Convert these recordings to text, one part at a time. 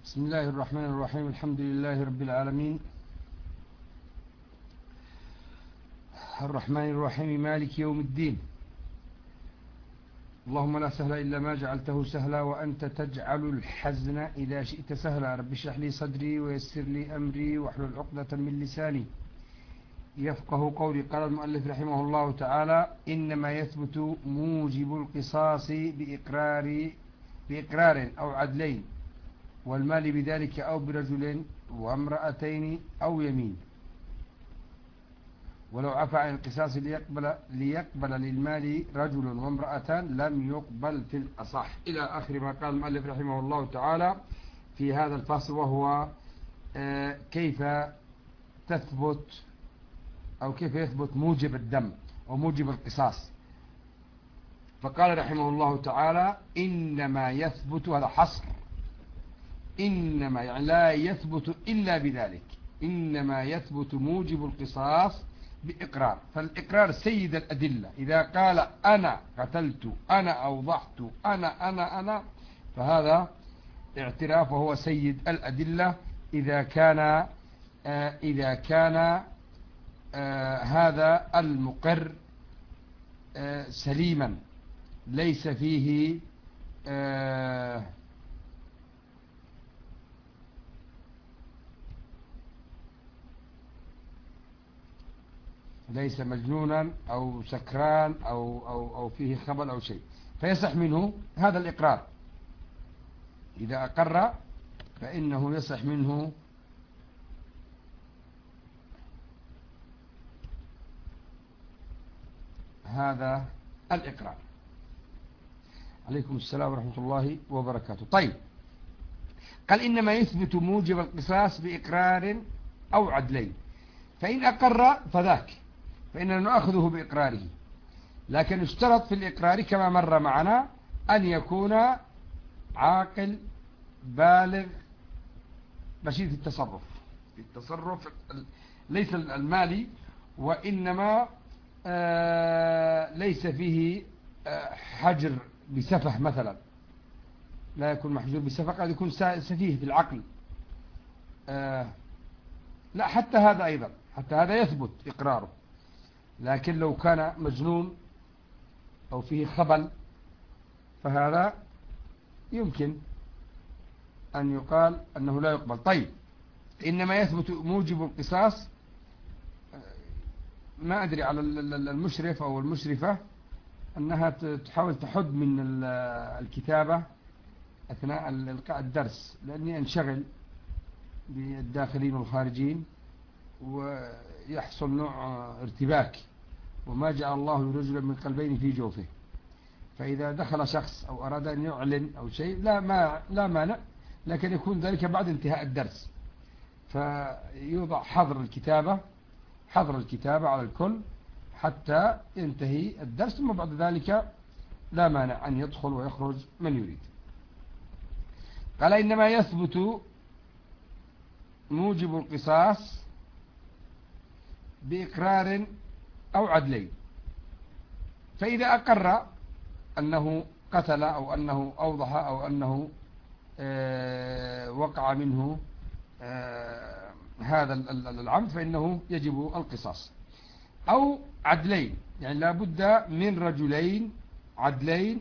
بسم الله الرحمن الرحيم. الحمد لله رب العالمين، الرحمن الرحيم، مالك يوم الدين. اللهم لا سهل إلا ما جعلته سهلا وأنت تجعل الحزن إذا شئت سهلا. رب اشرح لي صدري ويسر لي أمري واحلل عقدة من لساني يفقه قولي. قال المؤلف رحمه الله تعالى: إنما يثبت موجب القصاص بإقرار أو عدلين، والمال بذلك أو برجل وامرأتين أو يمين، ولو عفى عن القصاص ليقبل للمال رجل وامرأتان لم يقبل في الأصح، إلى آخر ما قال المؤلف رحمه الله تعالى في هذا الفصل، وهو كيف تثبت أو كيف يثبت موجب الدم أو موجب القصاص. فقال رحمه الله تعالى: إنما يثبت، هذا حصر، إنما يعني لا يثبت إلا بذلك، إنما يثبت موجب القصاص بإقرار. فالإقرار سيد الأدلة، إذا قال أنا قتلت، أنا أوضحت، أنا فهذا اعتراف، وهو سيد الأدلة إذا كان هذا المقر سليما، ليس فيه ليس مجنونا أو سكران أو فيه خبل أو شيء، فيصح منه هذا الإقرار. إذا أقر فإنه يصح منه هذا الإقرار. عليكم السلام ورحمة الله وبركاته. طيب، قال: إنما يثبت موجب القصاص بإقرار أو عدلين، فإن أقر فذاك، فإننا نأخذه بإقراره، لكن اشترط في الإقرار كما مر معنا أن يكون عاقل بالغ رشيد في التصرف ليس المالي، وإنما ليس فيه حجر بسفه مثلا، لا يكون محجور بسفه، قد يكون سفيه في العقل. لا، حتى هذا أيضا، حتى هذا يثبت إقراره، لكن لو كان مجنون أو فيه خبل فهذا يمكن أن يقال أنه لا يقبل. طيب، إنما يثبت موجب القصاص، ما أدري على المشرف أو المشرفة أنها تحاول تحد من الكتابة أثناء إلقاء الدرس، لأني أنشغل بالداخلين والخارجين ويحصل نوع ارتباك، وما جعل الله رجلا من قلبين في جوفه، فإذا دخل شخص أو أراد أن يعلن أو شيء لا مانع، لكن يكون ذلك بعد انتهاء الدرس، فيوضع حظر الكتابة على الكل حتى ينتهي الدرس، ثم بعد ذلك لا مانع أن يدخل ويخرج من يريد. قال: إنما يثبت موجب القصاص بإقرار أو عدلين، فإذا أقر أنه قتل أو أنه أوضح أو أنه وقع منه هذا العمد فإنه يجب القصاص، أو عدلين، يعني لا بد من رجلين عدلين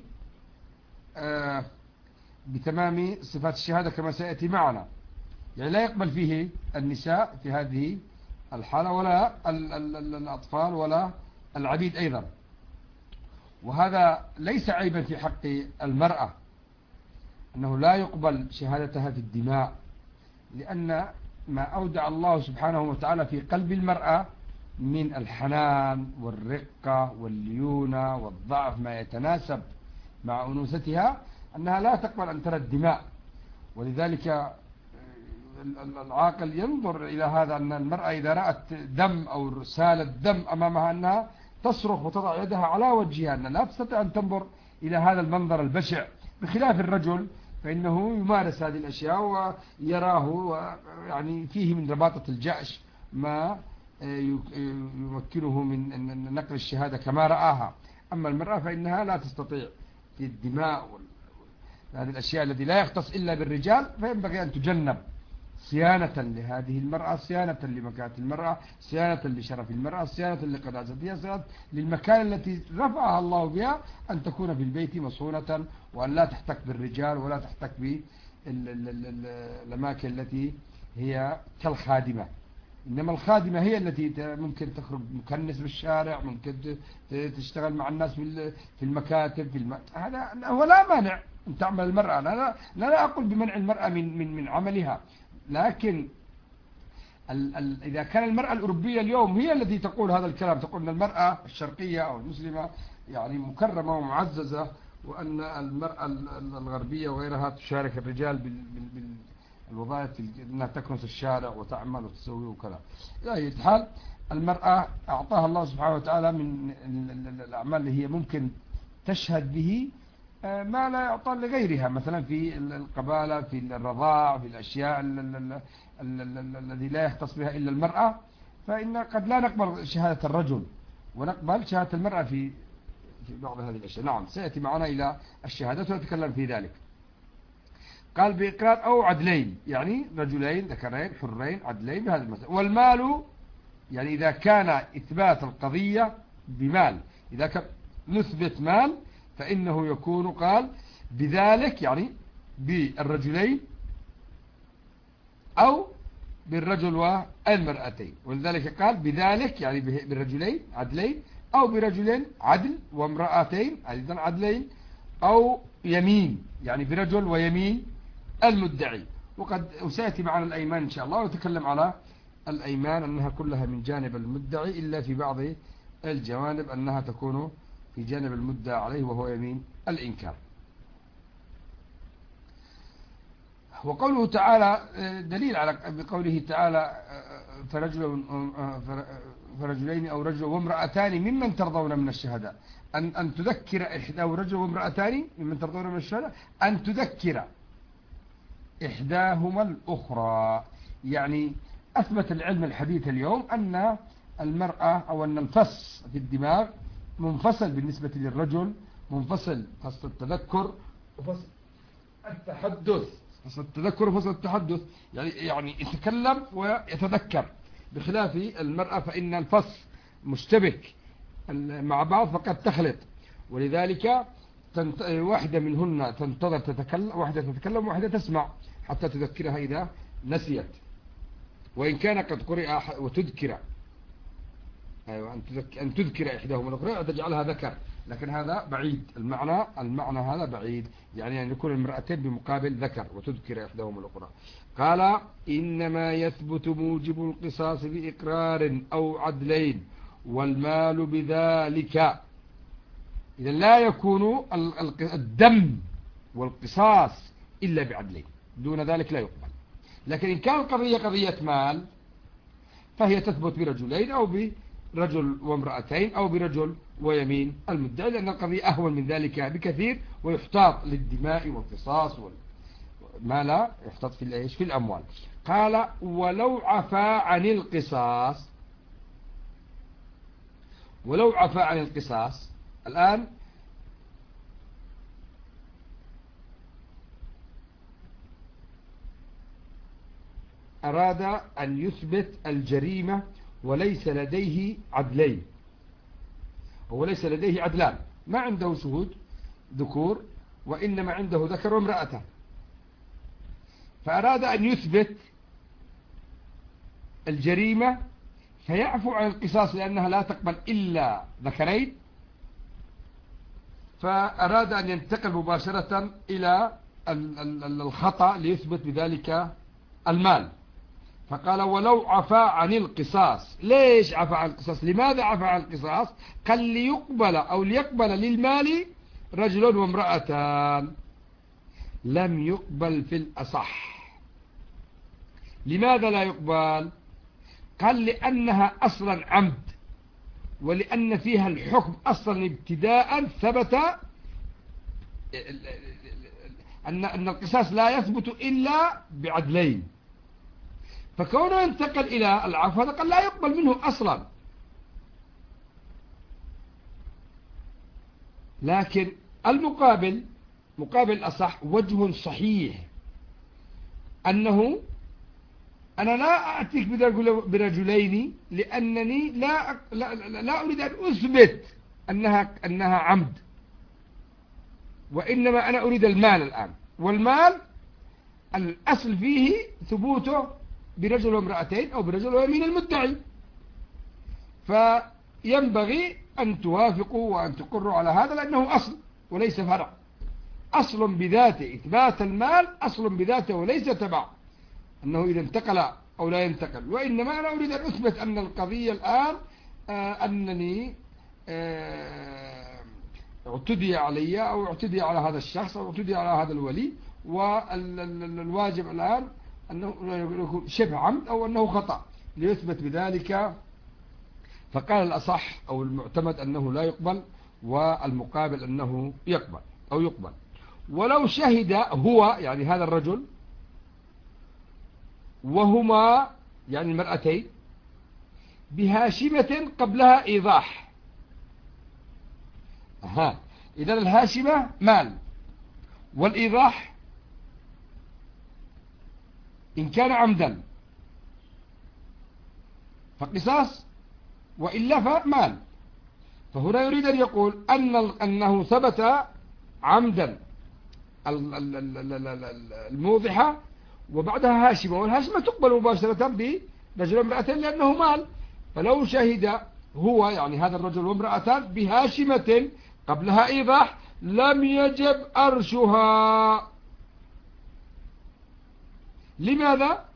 بتمام صفات الشهادة كما سيأتي معنا، يعني لا يقبل فيه النساء في هذه الحالة، ولا الأطفال ولا العبيد أيضا. وهذا ليس عيبا في حق المرأة أنه لا يقبل شهادتها في الدماء، لأن ما أودع الله سبحانه وتعالى في قلب المرأة من الحنان والرقة والليونة والضعف ما يتناسب مع أنوثتها، أنها لا تقبل أن ترى الدماء. ولذلك العاقل ينظر إلى هذا، أن المرأة إذا رأت دم أو رسالة دم أمامها أنها تصرخ وتضع يدها على وجهها، أنها لا تستطيع أن تنظر إلى هذا المنظر البشع، بخلاف الرجل فإنه يمارس هذه الأشياء ويراه، يعني فيه من رباطة الجأش ما يمكنه من نقل الشهادة كما رآها. أما المرأة فإنها لا تستطيع في الدماء هذه الأشياء التي لا يختص إلا بالرجال، فينبغي أن تجنب صيانة لهذه المرأة، صيانة لمكانة المرأة، صيانة لشرف المرأة، صيانة لقداستها، صيانة للمكان التي رفعها الله بها، أن تكون في البيت مصونة، وأن لا تحتك بالرجال ولا تحتك بالأماكن التي هي كالخادمة. إنما الخادمة هي التي ممكن تخرج مكنس بالشارع، ممكن تشتغل مع الناس في المكاتب هذا هو لا مانع أن تعمل المرأة. لا أقول بمنع المرأة من عملها، لكن إذا كان المرأة الأوروبية اليوم هي التي تقول هذا الكلام، تقول أن المرأة الشرقية أو المسلمة يعني مكرمة ومعززة، وأن المرأة الغربية وغيرها تشارك الرجال بالوظائف، أنها تكنس الشارع وتعمل وتسوي وكذا. لا يتحال المرأة أعطاها الله سبحانه وتعالى من الأعمال اللي هي ممكن تشهد به ما لا يعطى لغيرها، مثلا في القبالة، في الرضاع، في الأشياء الذي لا يختص بها إلا المرأة، فإن قد لا نقبل شهادة الرجل ونقبل شهادة المرأة في بعض هذه الأشياء. نعم، سيأتي معنا إلى الشهادات ونتكلم في ذلك. قال بإقرار أو عدلين، يعني رجلين ذكرين حرين عدلين بهذا المثل. والمال يعني إذا كان إثبات القضية بمال، إذا كان نثبت مال فإنه يكون قال بذلك، يعني بالرجلين أو بالرجل والمرأتين، ولذلك قال بذلك يعني بالرجلين عدلين، أو برجلين عدل وامرأتين أيضا عدلين، أو يمين يعني برجل ويمين المدعي. وقد سيأتي معنا الأيمان إن شاء الله، ونتكلم على الأيمان أنها كلها من جانب المدعي، إلا في بعض الجوانب أنها تكون في جانب المدعى عليه وهو يمين الإنكار. وقوله تعالى دليل على بقوله تعالى فرجلين أو رجل وامرأتان ممن ترضون من الشهداء، أن تذكر إحدى رجل وامرأتان ممن ترضون من الشهداء، أن تذكر إحداهما الأخرى. يعني أثبت العلم الحديث اليوم أن المرأة أو أن الفص في الدماغ منفصل بالنسبة للرجل، منفصل فصل التذكر وفصل التحدث، فصل التذكر وفصل التحدث، يعني يتكلم ويتذكر، بخلاف المرأة فإن الفص مشتبك مع بعض فقد تخلط، ولذلك واحدة منهن تنتظر تتكلم، واحدة تتكلم وواحدة تسمع حتى تذكرها إذا نسيت، وإن كان قد قرئ وتذكر، أيوة أن تذكر إحداهما الأخرى وتجعلها ذكر، لكن هذا بعيد، المعنى هذا بعيد، يعني أن يكون المرأتين بمقابل ذكر وتذكر إحداهما الأخرى. قال إنما يثبت موجب القصاص بإقرار أو عدلين والمال بذلك. إذا لا يكون الدم والقصاص إلا بعدلين، دون ذلك لا يقبل. لكن إن كان القضية قضية مال فهي تثبت برجلين أو برجل وامرأتين أو برجل ويمين المدعي، لأن القضية أهون من ذلك بكثير، ويحتاط للدماء والقصاص ما لا يحتاط في الأموال. قال ولو عفا عن القصاص، ولو عفا عن القصاص. الآن أراد أن يثبت الجريمة وليس لديه عدلين، هو ليس لديه عدلان، ما عنده شهود ذكور وإنما عنده ذكر وامرأة، فأراد أن يثبت الجريمة فيعفو عن القصاص لأنها لا تقبل إلا ذكرين، فأراد أن ينتقل مباشرة إلى الخطأ ليثبت بذلك المال، فقال ولو عفا عن القصاص. ليش عفا عن القصاص؟ لماذا عفا عن القصاص؟ قال ليقبل أو ليقبل للمال رجل وامرأتان، لم يقبل في الأصح. لماذا لا يقبل؟ قال لأنها أصلا عمد، ولأن فيها الحكم أصلا ابتداء ثبت أن القصاص لا يثبت إلا بعدلين، فكونه ينتقل إلى العفو هذا قال لا يقبل منه أصلا. لكن المقابل مقابل الأصح وجه صحيح أنه أنا لا أأتيك برجلين لأنني لا أريد أن أثبت أنها عمد، وإنما أنا أريد المال الآن، والمال الأصل فيه ثبوته برجل وامرأتين أو برجل ويمين المدعي، فينبغي أن توافقوا وأن تقروا على هذا لأنه أصل وليس فرع. أصل بذاته، إثبات المال أصل بذاته وليس تبع أنه إذا انتقل أو لا ينتقل، وإنما أنا أريد أن أثبت أن القضية الآن أنني اعتدي علي أو اعتدي على هذا الشخص أو اعتدي على هذا الولي، والواجب الآن أنه يكون شبه عمد أو أنه خطأ ليثبت بذلك. فقال الأصح أو المعتمد أنه لا يقبل، والمقابل أنه يقبل أو يقبل. ولو شهد هو يعني هذا الرجل وهما يعني المرأتين بهاشمة قبلها إيضاح. إذن الهاشمة مال، والإيضاح إن كان عمدا فقصاص، وإلا فمال. فهنا يريد أن يقول أنه ثبت عمدا الموضحة وبعدها هاشمة، والهاشمة تقبل مباشرة برجل وامرأتين لأنه مال. فلو شهد هو يعني هذا الرجل وامرأتان بهاشمة قبلها إيضاح لم يجب أرشها. لماذا؟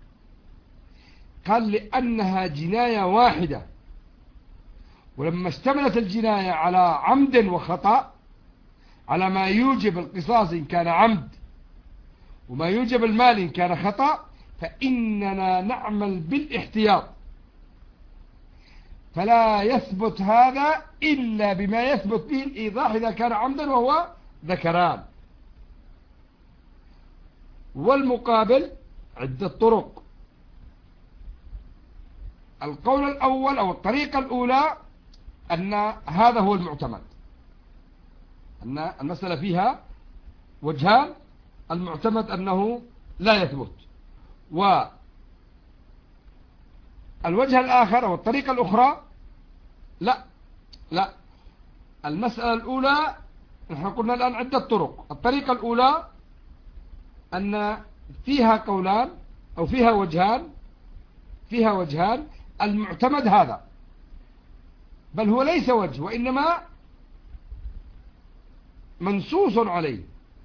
قال لأنها جناية واحدة، ولما اشتملت الجناية على عمد وخطأ، على ما يوجب القصاص إن كان عمد وما يوجب المال إن كان خطأ، فإننا نعمل بالاحتياط، فلا يثبت هذا إلا بما يثبت به الإيضاح إذا كان عمدا وهو ذكران. والمقابل عدة طرق. القول الأول أو الطريقة الأولى أن هذا هو المعتمد، أن المسألة فيها وجهان، المعتمد أنه لا يثبت. والوجه الآخر أو الطريقة الأخرى لا المسألة الأولى نحن قلنا الآن عدة طرق. الطريقة الأولى أن فيها قولان أو فيها وجهان. المعتمد هذا، بل هو ليس وجه وإنما منصوص عليه.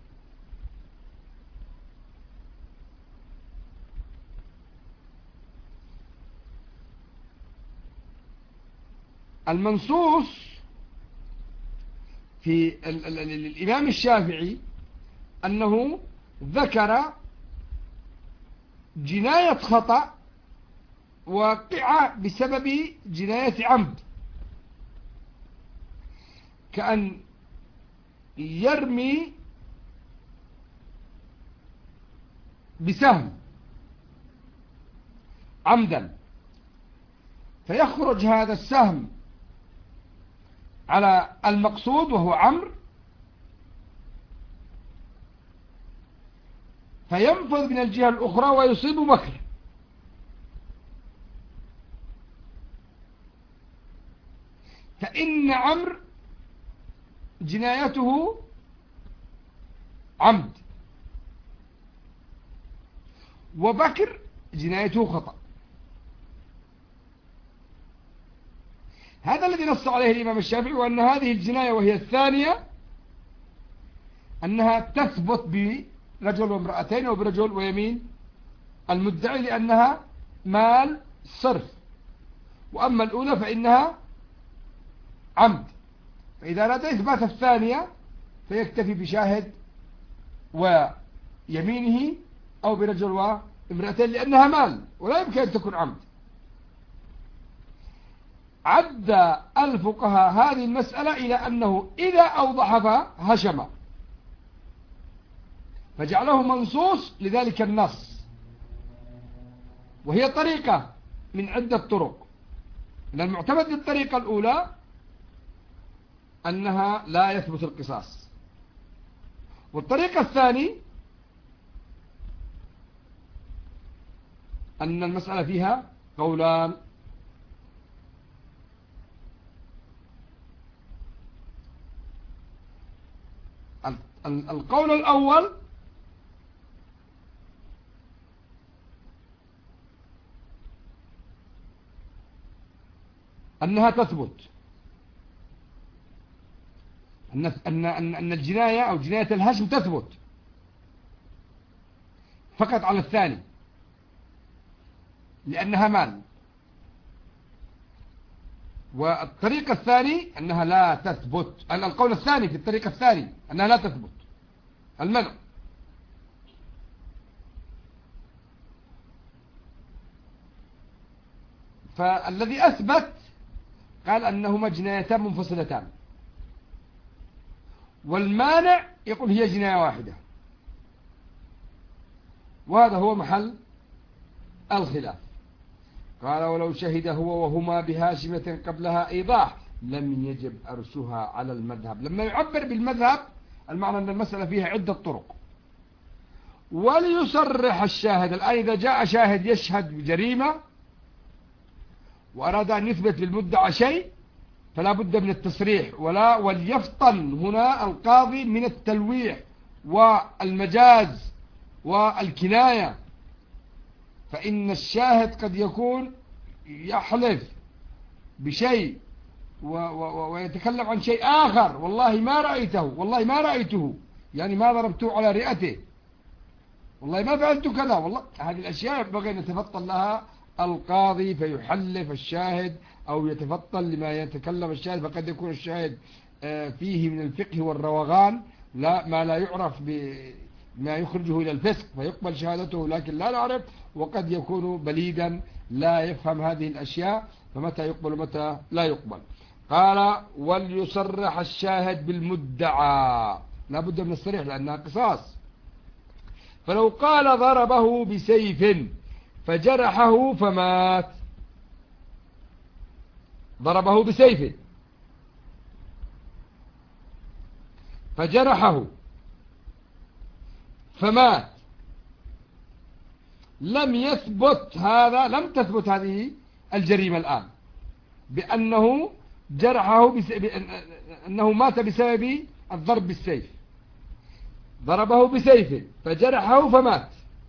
المنصوص في الإمام الشافعي أنه ذكر جناية خطأ واقعة بسبب جناية عمد، كأن يرمي بسهم عمدا فيخرج هذا السهم على المقصود وهو عمرو، فينفذ من الجهة الأخرى ويصيب بكر، فإن عمرو جنايته عمد وبكر جنايته خطأ. هذا الذي نص عليه الإمام الشافعي، وأن هذه الجناية وهي الثانية أنها تثبت برجل وامرأتين أو برجل ويمين المدعي لأنها مال صرف، وأما الأولى فإنها عمد. فإذا أراد إثبات الثانية فيكتفي بشاهد ويمينه أو برجل وامرأتين لأنها مال ولا يمكن أن تكون عمد. عد الفقهاء هذه المسألة إلى أنه إذا أوضح فهشم، فجعله منصوص لذلك النص، وهي طريقة من عدة طرق. إن المعتمد للطريقة الأولى أنها لا يثبت القصاص، والطريق الثاني أن المسألة فيها قولان. القول الأول أنها تثبت، أن الجناية أو جناية الهشم تثبت فقط على الثاني لأنها مال. والطريق الثاني أنها لا تثبت، القول الثاني في الطريق الثاني أنها لا تثبت المنع. فالذي أثبت قال أنهما جنايتان منفصلتان، والمانع يقول هي جناية واحدة، وهذا هو محل الخلاف. قال ولو شهد هو وهما بهاشمة قبلها إيضاح لم يجب أرشها على المذهب. لما يعبر بالمذهب المعنى أن المسألة فيها عدة طرق. وليصرح الشاهد، الآن إذا جاء شاهد يشهد بجريمة وأراد أن يثبت للمدعى شيء فلا بد من التصريح، وليفطن هنا القاضي من التلويح والمجاز والكناية. فإن الشاهد قد يكون يحلف بشيء ويتكلم عن شيء آخر، والله ما رأيته، والله ما رأيته، يعني ما ضربته على رئته، والله ما فعلت كذا، والله. هذه الأشياء ينبغي أن يتفطن لها القاضي فيحلف الشاهد أو يتفطن لما يتكلم الشاهد. فقد يكون الشاهد فيه من الفقه والروغان ما لا يعرف بما يخرجه إلى الفسق فيقبل شهادته، لكن لا نعرف. وقد يكون بليدا لا يفهم هذه الأشياء، فمتى يقبل ومتى لا يقبل. قال وليصرح الشاهد بالمدعى، لا بد من الصريح لأنها قصاص. فلو قال ضربه بسيف فجرحه فمات، ضربه بسيف فجرحه فمات، لم تثبت هذه الجريمة الآن بأنه جرحه أنه مات بسبب الضرب بالسيف. ضربه بسيف فجرحه فمات،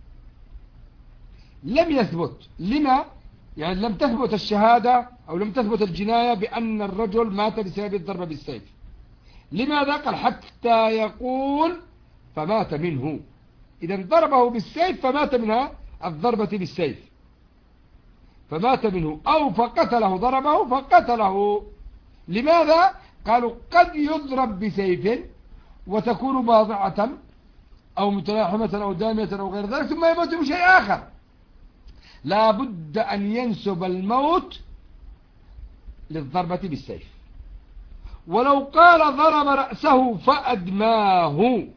لم يثبت. لما؟ يعني لم تثبت الشهادة أو لم تثبت الجناية بأن الرجل مات بسبب الضرب بالسيف. لماذا؟ قال حتى يقول فمات منه. إذا ضربه بالسيف فمات منها الضربة بالسيف فمات منه، أو فقتله، ضربه فقتله. لماذا؟ قالوا قد يضرب بسيف وتكون باضعة أو متلاحمة أو دامية أو غير ذلك ثم يموت بشيء آخر. لا بد أن ينسب الموت للضربة بالسيف. ولو قال ضرب رأسه فأدماه،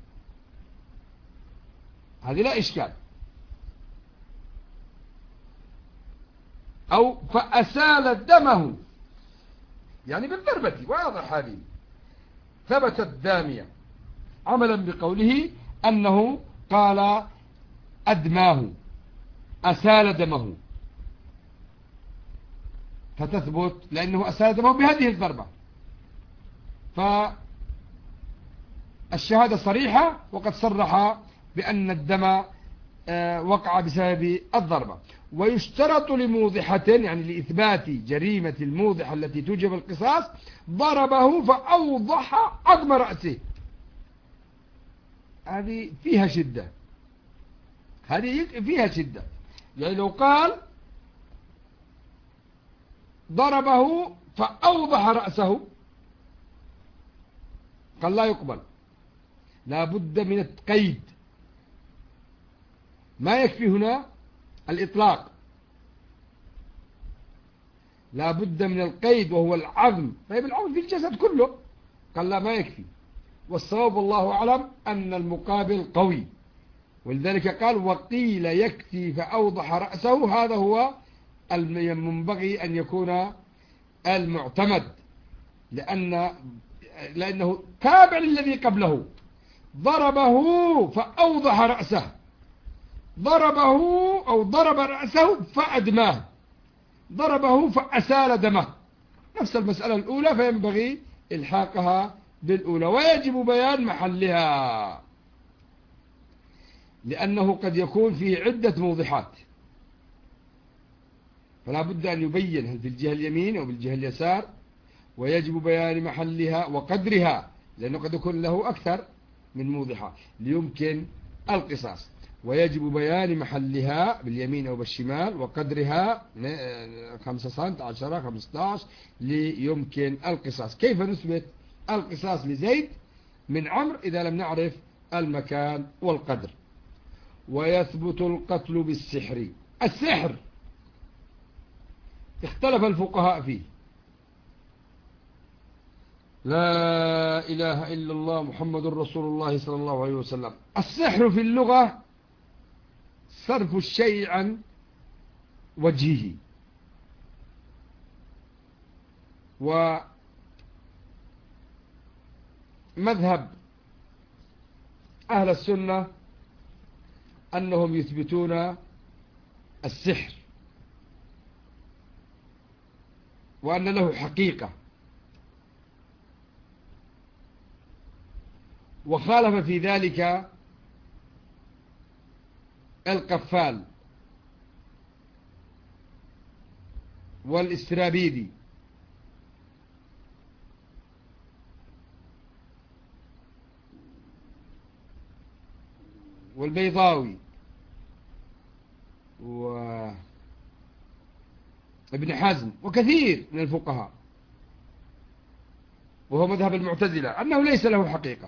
هذه لا إشكال. أو فأسال دمه، يعني بالضربة، واضح هذه ثبتت دامية، عملا بقوله أنه قال أدماه، أسال دمه، فتثبت لأنه أسال دمه بهذه الضربة. فالشهادة صريحة، وقد صرح بأن الدم وقع بسبب الضربة. ويشترط لموضحة، يعني لإثبات جريمة الموضحة التي توجب القصاص، ضربه فأوضح عظم رأسه. هذه فيها شدة، هذه فيها شدة. يعني لو قال ضربه فأوضح رأسه قال لا يقبل، لا بد من القيد. ما يكفي هنا الإطلاق، لا بد من القيد وهو العظم. طيب العظم في الجسد كله، قال لا ما يكفي. والصواب والله أعلم أن المقابل قوي، ولذلك قال وقيل يكفي فأوضح رأسه. هذا هو المنبغي أن يكون المعتمد، لأنه تابع للذي قبله. ضربه فأوضح رأسه، ضربه أو ضرب رأسه فأدماه، ضربه فأسال دمه، نفس المسألة الأولى، فينبغي إلحاقها بالأولى. ويجب بيان محلها، لأنه قد يكون فيه عدة موضحات، فلا بد أن يبين هل في الجهة اليمين أو بالجهة اليسار، ويجب بيان محلها وقدرها، لأنه قد يكون له أكثر من موضحة ليمكن القصاص. ويجب بيان محلها باليمين أو بالشمال، وقدرها 5 سنت 10 15 ليمكن القصاص. كيف نثبت القصاص لزيد من عمرو إذا لم نعرف المكان والقدر؟ ويثبت القتل بالسحر. السحر اختلف الفقهاء فيه، لا إله إلا الله محمد رسول الله صلى الله عليه وسلم. السحر في اللغة صرف الشيء عن وجهه، ومذهب أهل السنة أنهم يثبتون السحر وأن له حقيقة، وخالف في ذلك القفال والاسترابيدي والبيضاوي وابن حزم وكثير من الفقهاء، وهو مذهب المعتزلة، أنه ليس له حقيقة.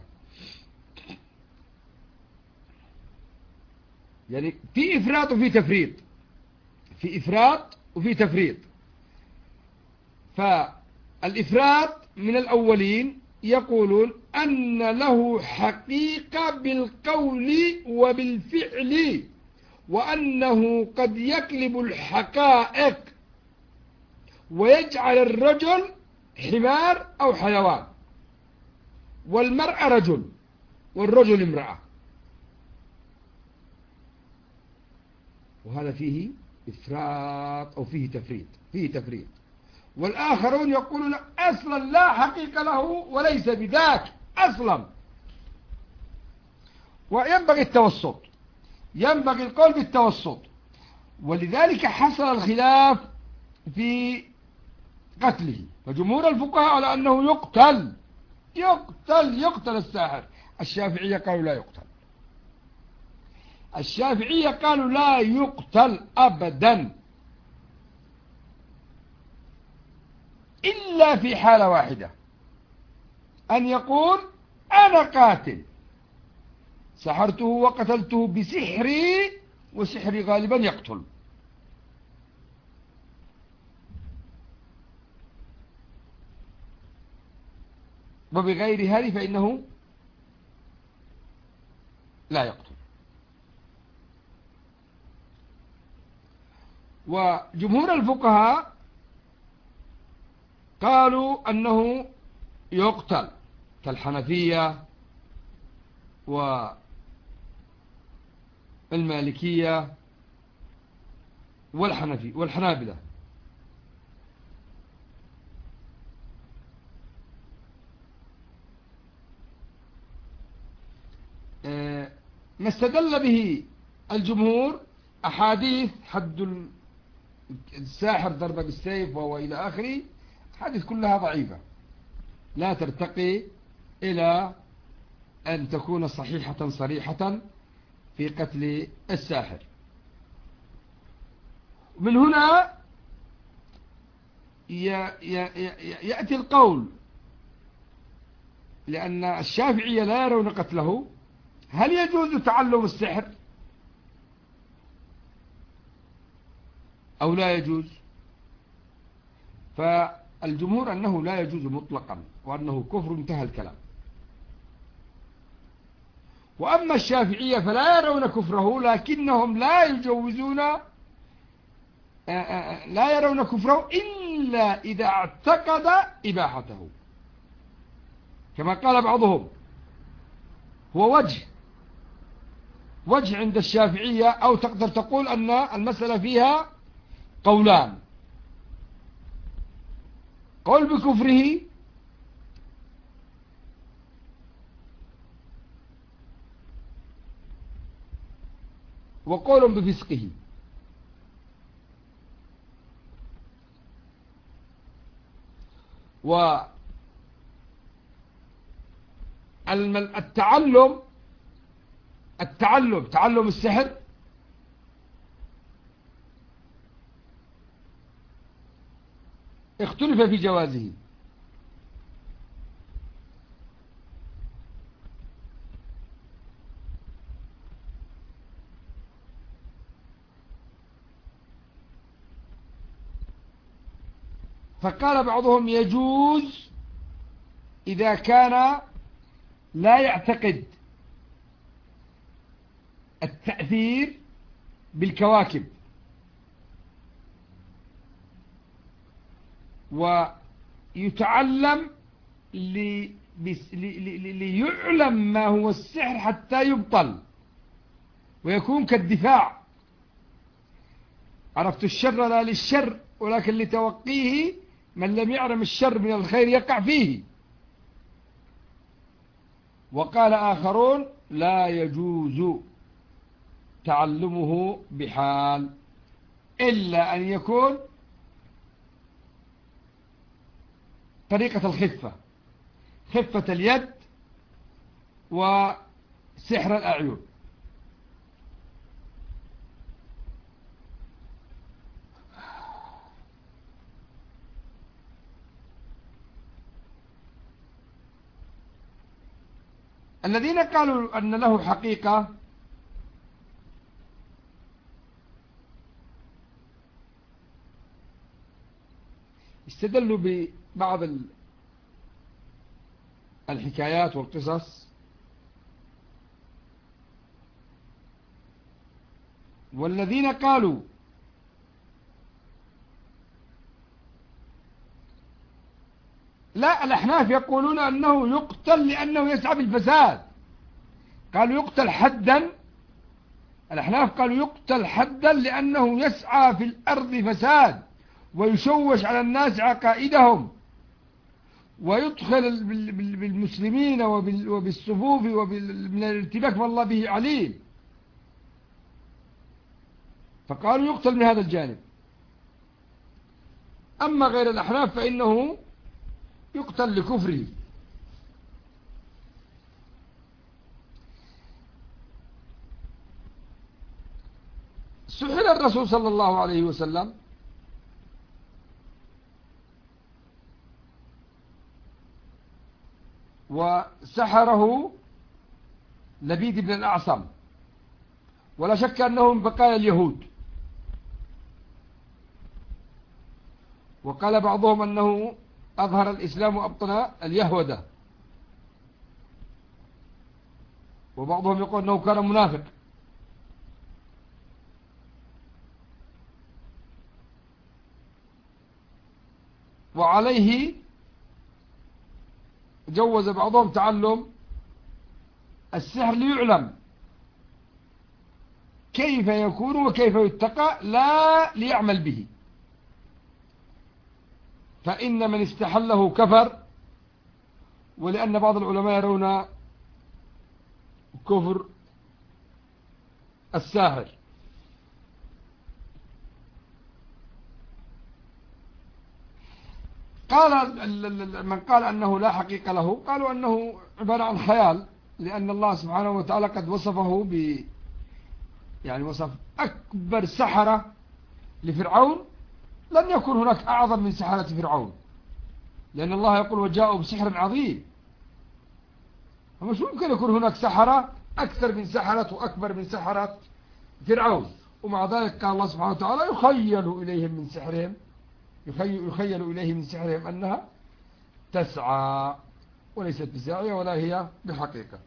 يعني في إفراط وفي تفريط، في إفراط وفي تفريط. فالإفراط من الأولين يقولون أن له حقيقة بالقول وبالفعل، وأنه قد يقلب الحقائق ويجعل الرجل حمار أو حيوان، والمرأة رجل والرجل امرأة، وهذا فيه إفراط أو فيه تفريط، فيه تفريط. والآخرون يقولون أصلا لا حقيقة له وليس بذاك أصلا. وينبغي التوسط، ينبغي القول بالتوسط. ولذلك حصل الخلاف في قتله، فجمهور الفقهاء على أنه يقتل الساحر. الشافعية قالوا لا يقتل، الشافعية قالوا لا يقتل أبدا، إلا في حالة واحدة، أن يقول أنا قاتل سحرته وقتلته بسحري، وسحري غالبا يقتل. وبغير هذه فإنه لا يقتل. وجمهور الفقهاء قالوا أنه يقتل، كالحنفية والمالكية والحنابلة. ما استدل به الجمهور أحاديث حد الساحر ضرب بالسيف وهو إلى آخره، حديث كلها ضعيفة لا ترتقي إلى أن تكون صحيحة صريحة في قتل الساحر. من هنا يأتي القول، لأن الشافعية لا يرون قتله، هل يجوز تعلم السحر أو لا يجوز؟ فالجمهور أنه لا يجوز مطلقا، وأنه كفر انتهى الكلام. وأما الشافعية فلا يرون كفره، لكنهم لا يجوزون، لا يرون كفره إلا إذا اعتقد إباحته، كما قال بعضهم هو وجه عند الشافعية، أو تقدر تقول أن المسألة فيها قولان: قول بكفره، وقول بفسقه. تعلم السحر اختلف في جوازه. فقال بعضهم يجوز إذا كان لا يعتقد التأثير بالكواكب، ويتعلم ليعلم ما هو السحر حتى يبطل ويكون كالدفاع. عرفت الشر لا للشر ولكن لتوقيه، من لم يعلم الشر من الخير يقع فيه. وقال آخرون لا يجوز تعلمه بحال، إلا أن يكون طريقة خفة اليد وسحر الأعين. الذين قالوا أن له حقيقة استدلوا ببعض الحكايات والقصص، والذين قالوا لا، الأحناف يقولون أنه يقتل لأنه يسعى بالفساد، قالوا يقتل حدا. الأحناف قالوا يقتل حدا لأنه يسعى في الأرض فساد ويشوش على الناس عقائدهم، ويدخل بالمسلمين وبالصفوف من الارتباك والله به عليم، فقالوا يقتل من هذا الجانب. أما غير الأحناف فإنه يقتل لكفره. سحر الرسول صلى الله عليه وسلم وسحره لبيد بن الأعصم، ولا شك أنه من بقايا اليهود. وقال بعضهم أنه أظهر الإسلام وأبطن اليهودة، وبعضهم يقول أنه كان منافق. وعليه جوز بعضهم تعلم السحر ليعلم كيف يكون وكيف يتقى، لا ليعمل به، فإن من استحله كفر. ولأن بعض العلماء يرون كفر الساحر. قال من قال أنه لا حقيقة له، قالوا أنه عبارة عن خيال، لأن الله سبحانه وتعالى قد وصفه يعني وصف أكبر سحرة لفرعون. لم يكن هناك أعظم من سحرة فرعون، لأن الله يقول وجاءوا بسحر عظيم، فمش ممكن يكون هناك سحرة أكثر من سحرة وأكبر من سحرة فرعون. ومع ذلك قال الله سبحانه وتعالى يخيل إليه من سحرهم أنها تسعى، وليست بساعية ولا هي بحقيقة.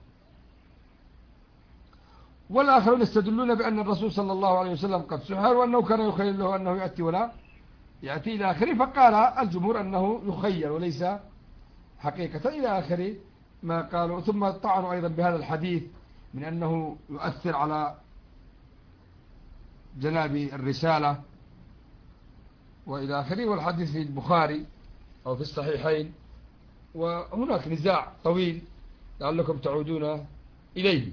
والآخرون يستدلون بأن الرسول صلى الله عليه وسلم قد سحر، وأنه كان يخيل له أنه يأتي ولا يأتي إلى آخره. فقال الجمهور أنه يخيل وليس حقيقة إلى آخر ما قالوا. ثم طعنوا أيضا بهذا الحديث من أنه يؤثر على جناب الرسالة وإلى آخره، والحديث في البخاري أو في الصحيحين، وهناك نزاع طويل لعلكم تعودون إليه.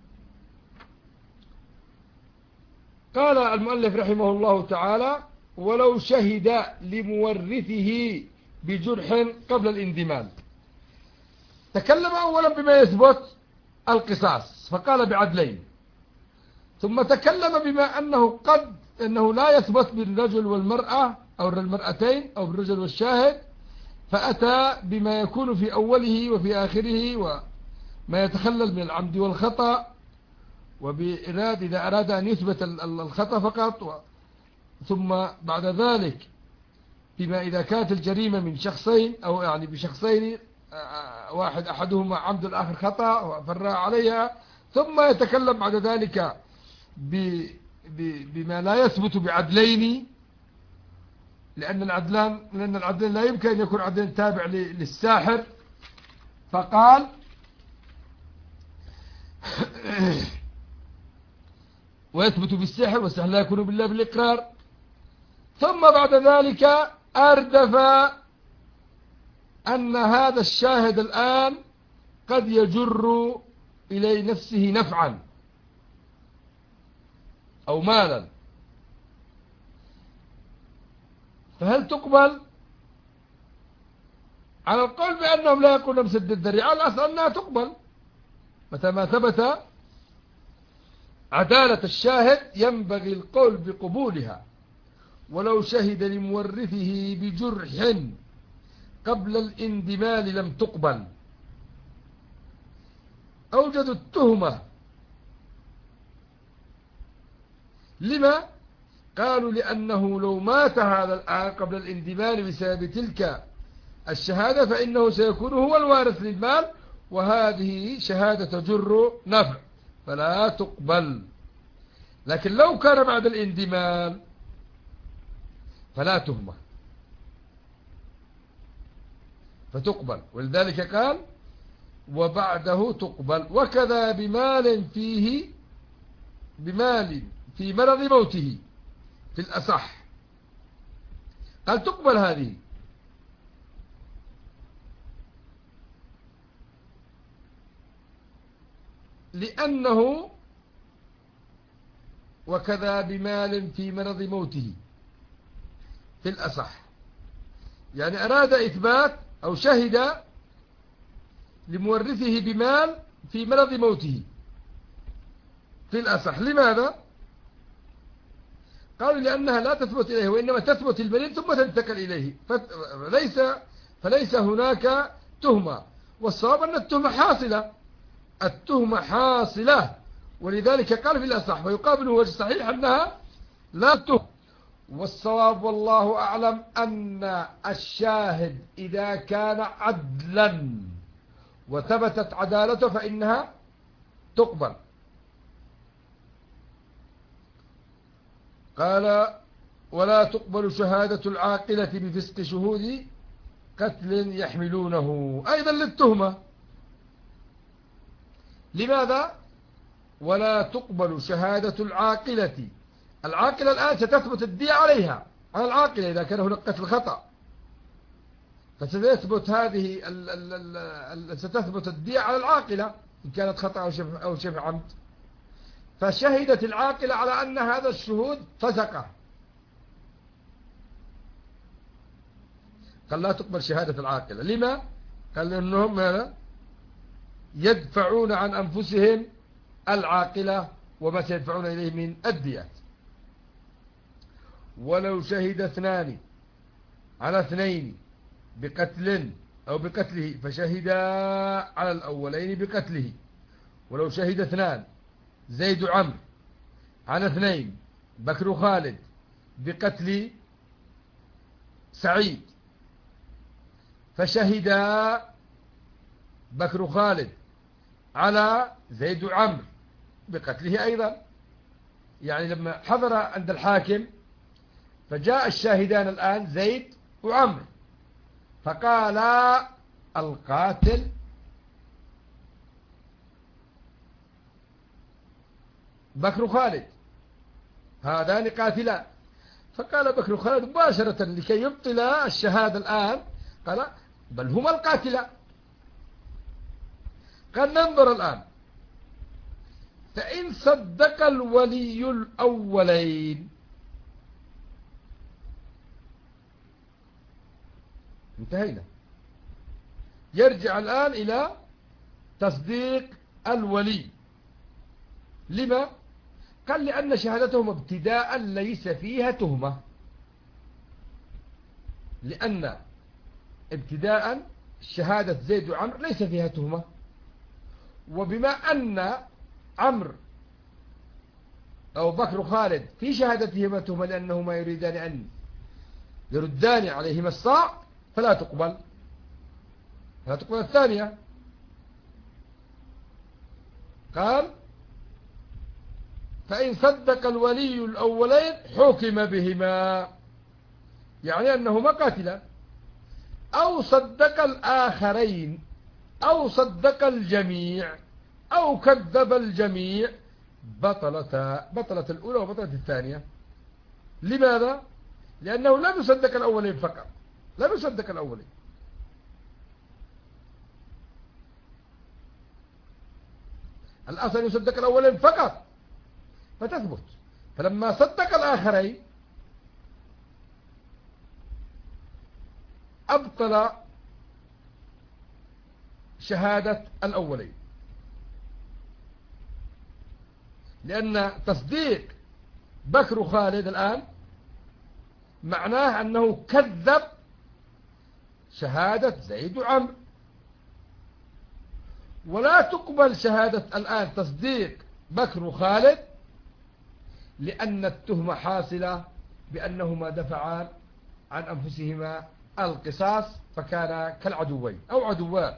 قال المؤلف رحمه الله تعالى: ولو شهد لمورثه بجرح قبل الانضمام. تكلم أولا بما يثبت القصاص فقال بعدلين، ثم تكلم بما أنه لا يثبت بالرجل والمرأة أو المرأتين أو بالرجل والشاهد، فأتى بما يكون في أوله وفي آخره وما يتخلل من العمد والخطأ، إذا أراد أن يثبت الخطأ فقط، ثم بعد ذلك بما إذا كانت الجريمة من شخصين أو يعني بشخصين، واحد أحدهما عمد الآخر خطأ وفرع عليها، ثم يتكلم بعد ذلك بما لا يثبت بعدلين، لأن العدلين لا يمكن أن يكون عدلين تابع للساحر، فقال: ويثبت بالسحر، والسحر لا يكون بالله بالإقرار. ثم بعد ذلك أردف أن هذا الشاهد الآن قد يجر إلى نفسه نفعا أو مالا، فهل تقبل؟ على القول بأنهم لا يكونون بسد الذريعة، الأصل أنها تقبل متى ما ثبت عدالة الشاهد ينبغي القول بقبولها. ولو شهد لمورثه بجرح قبل الاندمال لم تقبل. أوجدوا التهمة. لما؟ قالوا لأنه لو مات هذا الآن قبل الاندمال بسبب تلك الشهادة فإنه سيكون هو الوارث للمال، وهذه شهادة تجر نفع فلا تقبل. لكن لو كان بعد الاندمال فلا تهمة فتقبل، ولذلك قال: وبعده تقبل. وكذا بمال في مرض موته في الأصح، قال تقبل هذه. لأنه وكذا بمال في مرض موته في الأصح، يعني أراد إثبات أو شهد لمورثه بمال في مرض موته في الأصح. لماذا؟ قالوا لأنها لا تثبت إليه، وإنما تثبت البليل ثم تنتقل إليه، فليس هناك تهمة. والصواب أن التهمة حاصلة، ولذلك قال في الأصح، ويقابله وجه صحيح أنها لا تهمة. والصواب والله أعلم أن الشاهد إذا كان عدلا وثبتت عدالته فإنها تقبل. قال: ولا تقبل شهادة العاقلة بفسق شهود قتل يحملونه، أيضا للتهمة. لماذا؟ ولا تقبل شهادة العاقلة. العاقلة الآن ستثبت الدية عليها، على العاقلة إذا كان هناك قتل خطأ، فستثبت ستثبت الدية على العاقلة إن كانت خطأ أو شبه عمد. فشهدت العاقلة على أن هذا الشهود فسقة، قال لا تقبل شهادة العاقلة. لما؟ قال لأنهم يدفعون عن أنفسهم العاقلة وما سيدفعون إليه من الديات. ولو شهد اثنان على اثنين بقتل أو بقتله فشهدا على الأولين بقتله. ولو شهد اثنان زيد وعمرو على اثنين بكر وخالد بقتل سعيد، فشهدا بكر وخالد على زيد وعمرو بقتله أيضا. يعني لما حضر عند الحاكم فجاء الشاهدان الآن زيد وعمرو، فقال القاتل بكر خالد، هذان قاتلان. فقال بكر خالد مباشرة لكي يبطل الشهادة الآن، قال بل هما القاتلان. قال ننظر الآن، فإن صدق الولي الأولين، انتهينا. يرجع الآن إلى تصديق الولي. لما؟ قال لأن شهادتهم ابتداء ليس فيها تهمة، لأن ابتداء شهادة زيد وعمر ليس فيها تهمة، وبما أن عمرو أو بكر خالد في شهادتهما تهمة لأنهما يريدان أن يردان عليهما الصاع، فلا تقبل الثانية. قال فإن صدق الولي الأولين حكم بهما، يعني أنهما قاتلا، أو صدق الآخرين، أو صدق الجميع، أو كذب الجميع، بطلت الأولى وبطلت الثانية. لماذا؟ لأنه لم يصدق الأولين فقط، لم يصدق الأولين. الأصل يصدق الأولين فقط فتثبت، فلما صدق الآخرين أبطل شهادة الأولين، لأن تصديق بكر خالد الآن معناه أنه كذب شهادة زيد وعمرو، ولا تقبل شهادة الآن تصديق بكر خالد لأن التهمة حاصلة بأنهما دفعان عن أنفسهما القصاص، فكان كالعدوين أو عدوان.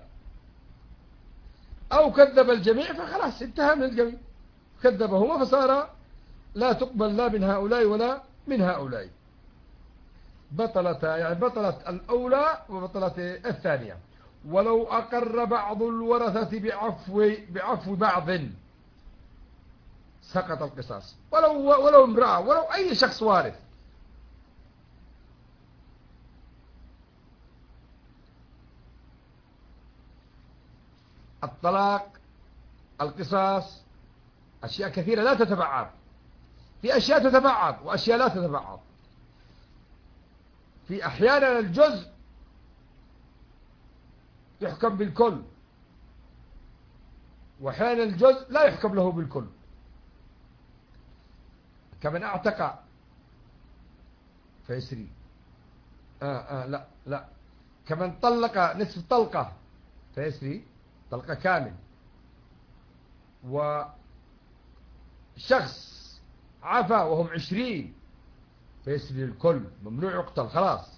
أو كذب الجميع فخلاص انتهى من الجميع، كذبهما فصار لا تقبل لا من هؤلاء ولا من هؤلاء. بطلتا، يعني بطلت الأولى وبطلت الثانية. ولو أقر بعض الورثة بعفو بعض سقط القصاص، ولو امرأة، ولو أي شخص وارث. الطلاق، القصاص، أشياء كثيرة لا تتبعض. في أشياء تتبعض وأشياء لا تتبعض. في أحيانا الجزء يحكم بالكل، وأحيانا الجزء لا يحكم له بالكل. كمن اعتق فيسري، لا كمن طلق نصف طلقة فيسري طلقة كامل. وشخص عفا وهم 20 فيسري الكل، ممنوع يقتل خلاص.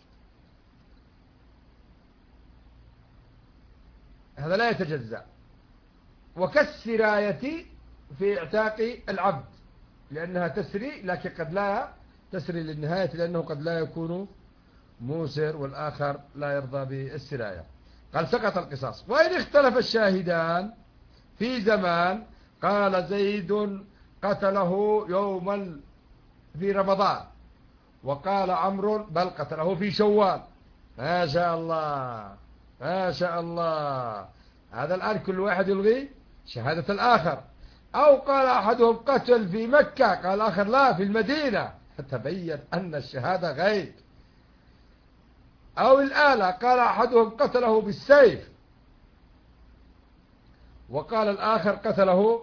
هذا لا يتجزأ. وكالسراية في اعتاق العبد، لأنها تسري لكن قد لا تسري للنهاية، لأنه قد لا يكون موسر والآخر لا يرضى بالسراية. قال سقط القصاص. وإن اختلف الشاهدان في زمان، قال زيد قتله يوما في رمضان، وقال عمرو بل قتله في شوال. ما شاء الله ما شاء الله. هذا الآن كل واحد يلغي شهادة الآخر. أو قال أحدهم قتل في مكة، قال الآخر لا في المدينة، تبين أن الشهادة غيب. أو الآلة، قال أحدهم قتله بالسيف، وقال الآخر قتله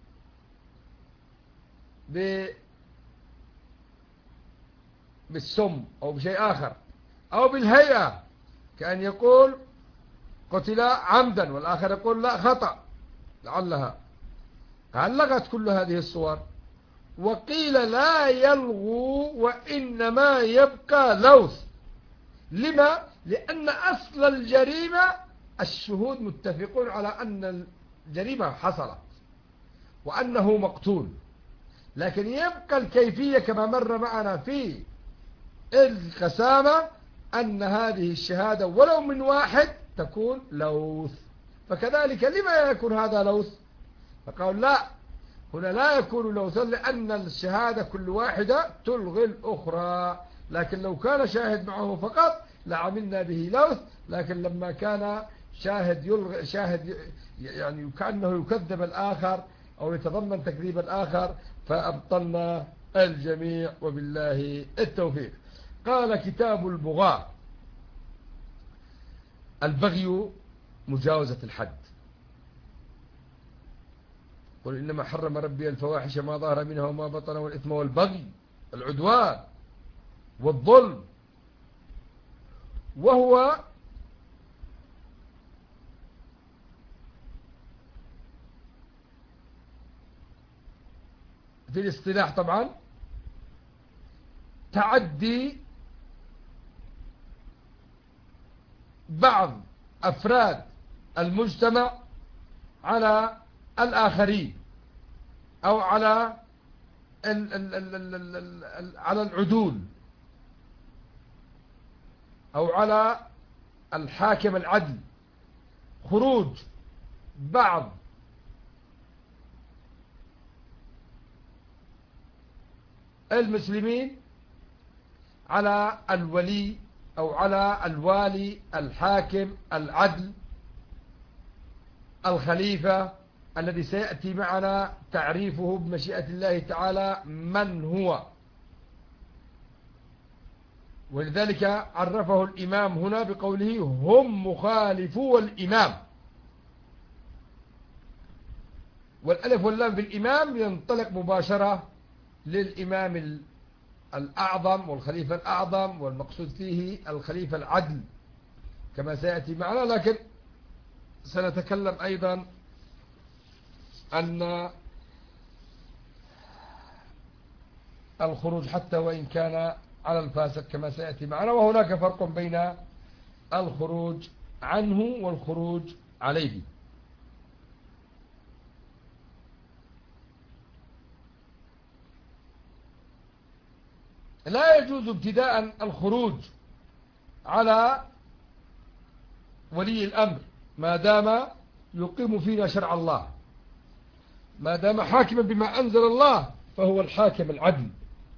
بالسم أو بشيء آخر. أو بالهيئة، كأن يقول قتل عمدا والآخر يقول لا خطأ لعلها. علقت كل هذه الصور. وقيل لا يلغو وإنما يبقى لوث. لما؟ لأن أصل الجريمة الشهود متفقون على أن الجريمة حصلت وأنه مقتول، لكن يبقى الكيفية كما مر معنا في القسامة أن هذه الشهادة ولو من واحد تكون لوث. فكذلك لما يكون هذا لوث؟ فقالوا لا، هنا لا يكون له ثلث، لأن الشهادة كل واحدة تلغي الأخرى. لكن لو كان شاهد معه فقط لعملنا به لوث، لكن لما كان شاهد يلغي، شاهد يعني كأنه يكذب الآخر أو يتضمن تكذيب الآخر، فأبطلنا الجميع وبالله التوفيق. قال كتاب البغاة: البغي مجاوزة الحد. قل إنما حرم ربي الفواحش ما ظهر منها وما بطن والإثم والبغي العدوان والظلم، وهو في الاصطلاح طبعا تعدي بعض أفراد المجتمع على الآخرين أو على العدول أو على الحاكم العدل، خروج بعض المسلمين على الولي أو على الوالي الحاكم العدل الخليفة الذي سيأتي معنا تعريفه بمشيئة الله تعالى من هو. ولذلك عرفه الإمام هنا بقوله: هم مخالفو الإمام. والألف واللام في الإمام ينطلق مباشرة للإمام الأعظم والخليفة الأعظم، والمقصود فيه الخليفة العدل كما سيأتي معنا. لكن سنتكلم أيضا أن الخروج حتى وإن كان على الفاسق كما سيأتي معنا، وهناك فرق بين الخروج عنه والخروج عليه. لا يجوز ابتداء الخروج على ولي الأمر ما دام يقيم فينا شرع الله، ما دام حاكما بما أنزل الله فهو الحاكم العدل.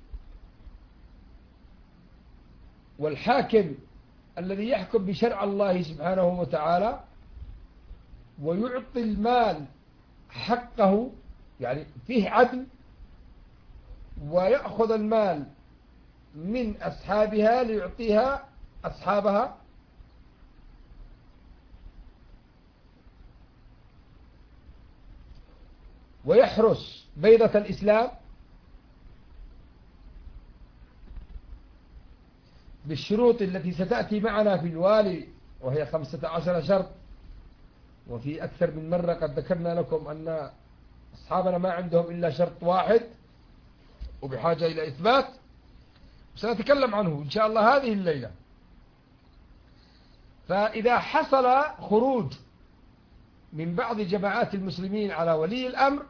والحاكم الذي يحكم بشرع الله سبحانه وتعالى ويعطي المال حقه، يعني فيه عدل، ويأخذ المال من أصحابها ليعطيها أصحابها، ويحرس بيضة الإسلام بالشروط التي ستأتي معنا في الوالي، وهي 15 شرط. وفي أكثر من مرة قد ذكرنا لكم أن أصحابنا ما عندهم إلا شرط واحد وبحاجة إلى إثبات، سنتكلم عنه إن شاء الله هذه الليلة. فإذا حصل خروج من بعض جماعات المسلمين على ولي الأمر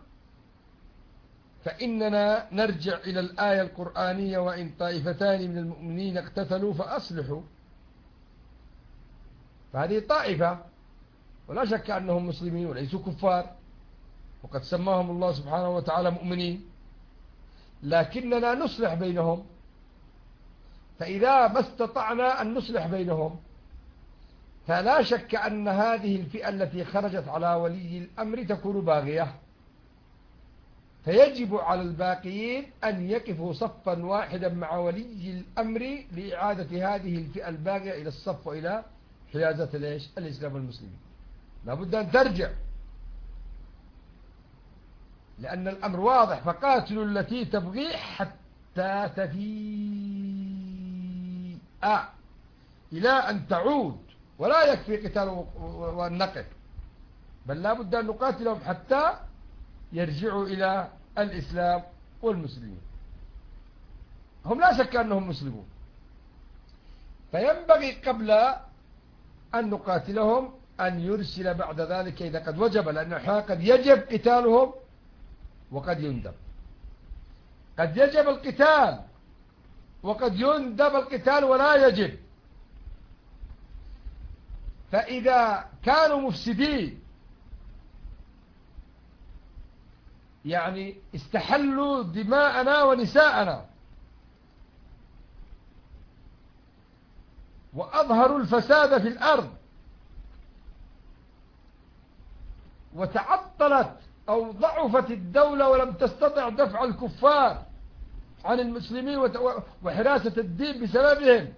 فإننا نرجع إلى الآية القرآنية: وإن طائفتان من المؤمنين اقتتلوا فأصلحوا. فهذه طائفة ولا شك أنهم مسلمين وليسوا كفار، وقد سماهم الله سبحانه وتعالى مؤمنين، لكننا نصلح بينهم. فإذا ما استطعنا أن نصلح بينهم فلا شك أن هذه الفئة التي خرجت على ولي الأمر تكون باغية، فيجب على الباقيين أن يقفوا صفا واحدا مع ولي الأمر لإعادة هذه الفئة الباغية إلى الصف وإلى حيازة الإسلام والمسلمين. لابد أن ترجع، لأن الأمر واضح: فقاتلوا التي تبغي حتى تفيء إلى أن تعود. ولا يكفي قتال والنقل، بل لا بد أن نقاتلهم حتى يرجعوا إلى الإسلام والمسلمين. هم لا شك أنهم مسلمون، فينبغي قبل أن نقاتلهم أن يرسل بعد ذلك إذا قد وجب، لأن قد يجب قتالهم وقد يندب. قد يجب القتال وقد يندب القتال ولا يجب. فإذا كانوا مفسدين يعني استحلوا دماءنا ونساءنا وأظهروا الفساد في الأرض، وتعطلت أو ضعفت الدولة ولم تستطع دفع الكفار عن المسلمين وحراسة الدين بسببهم،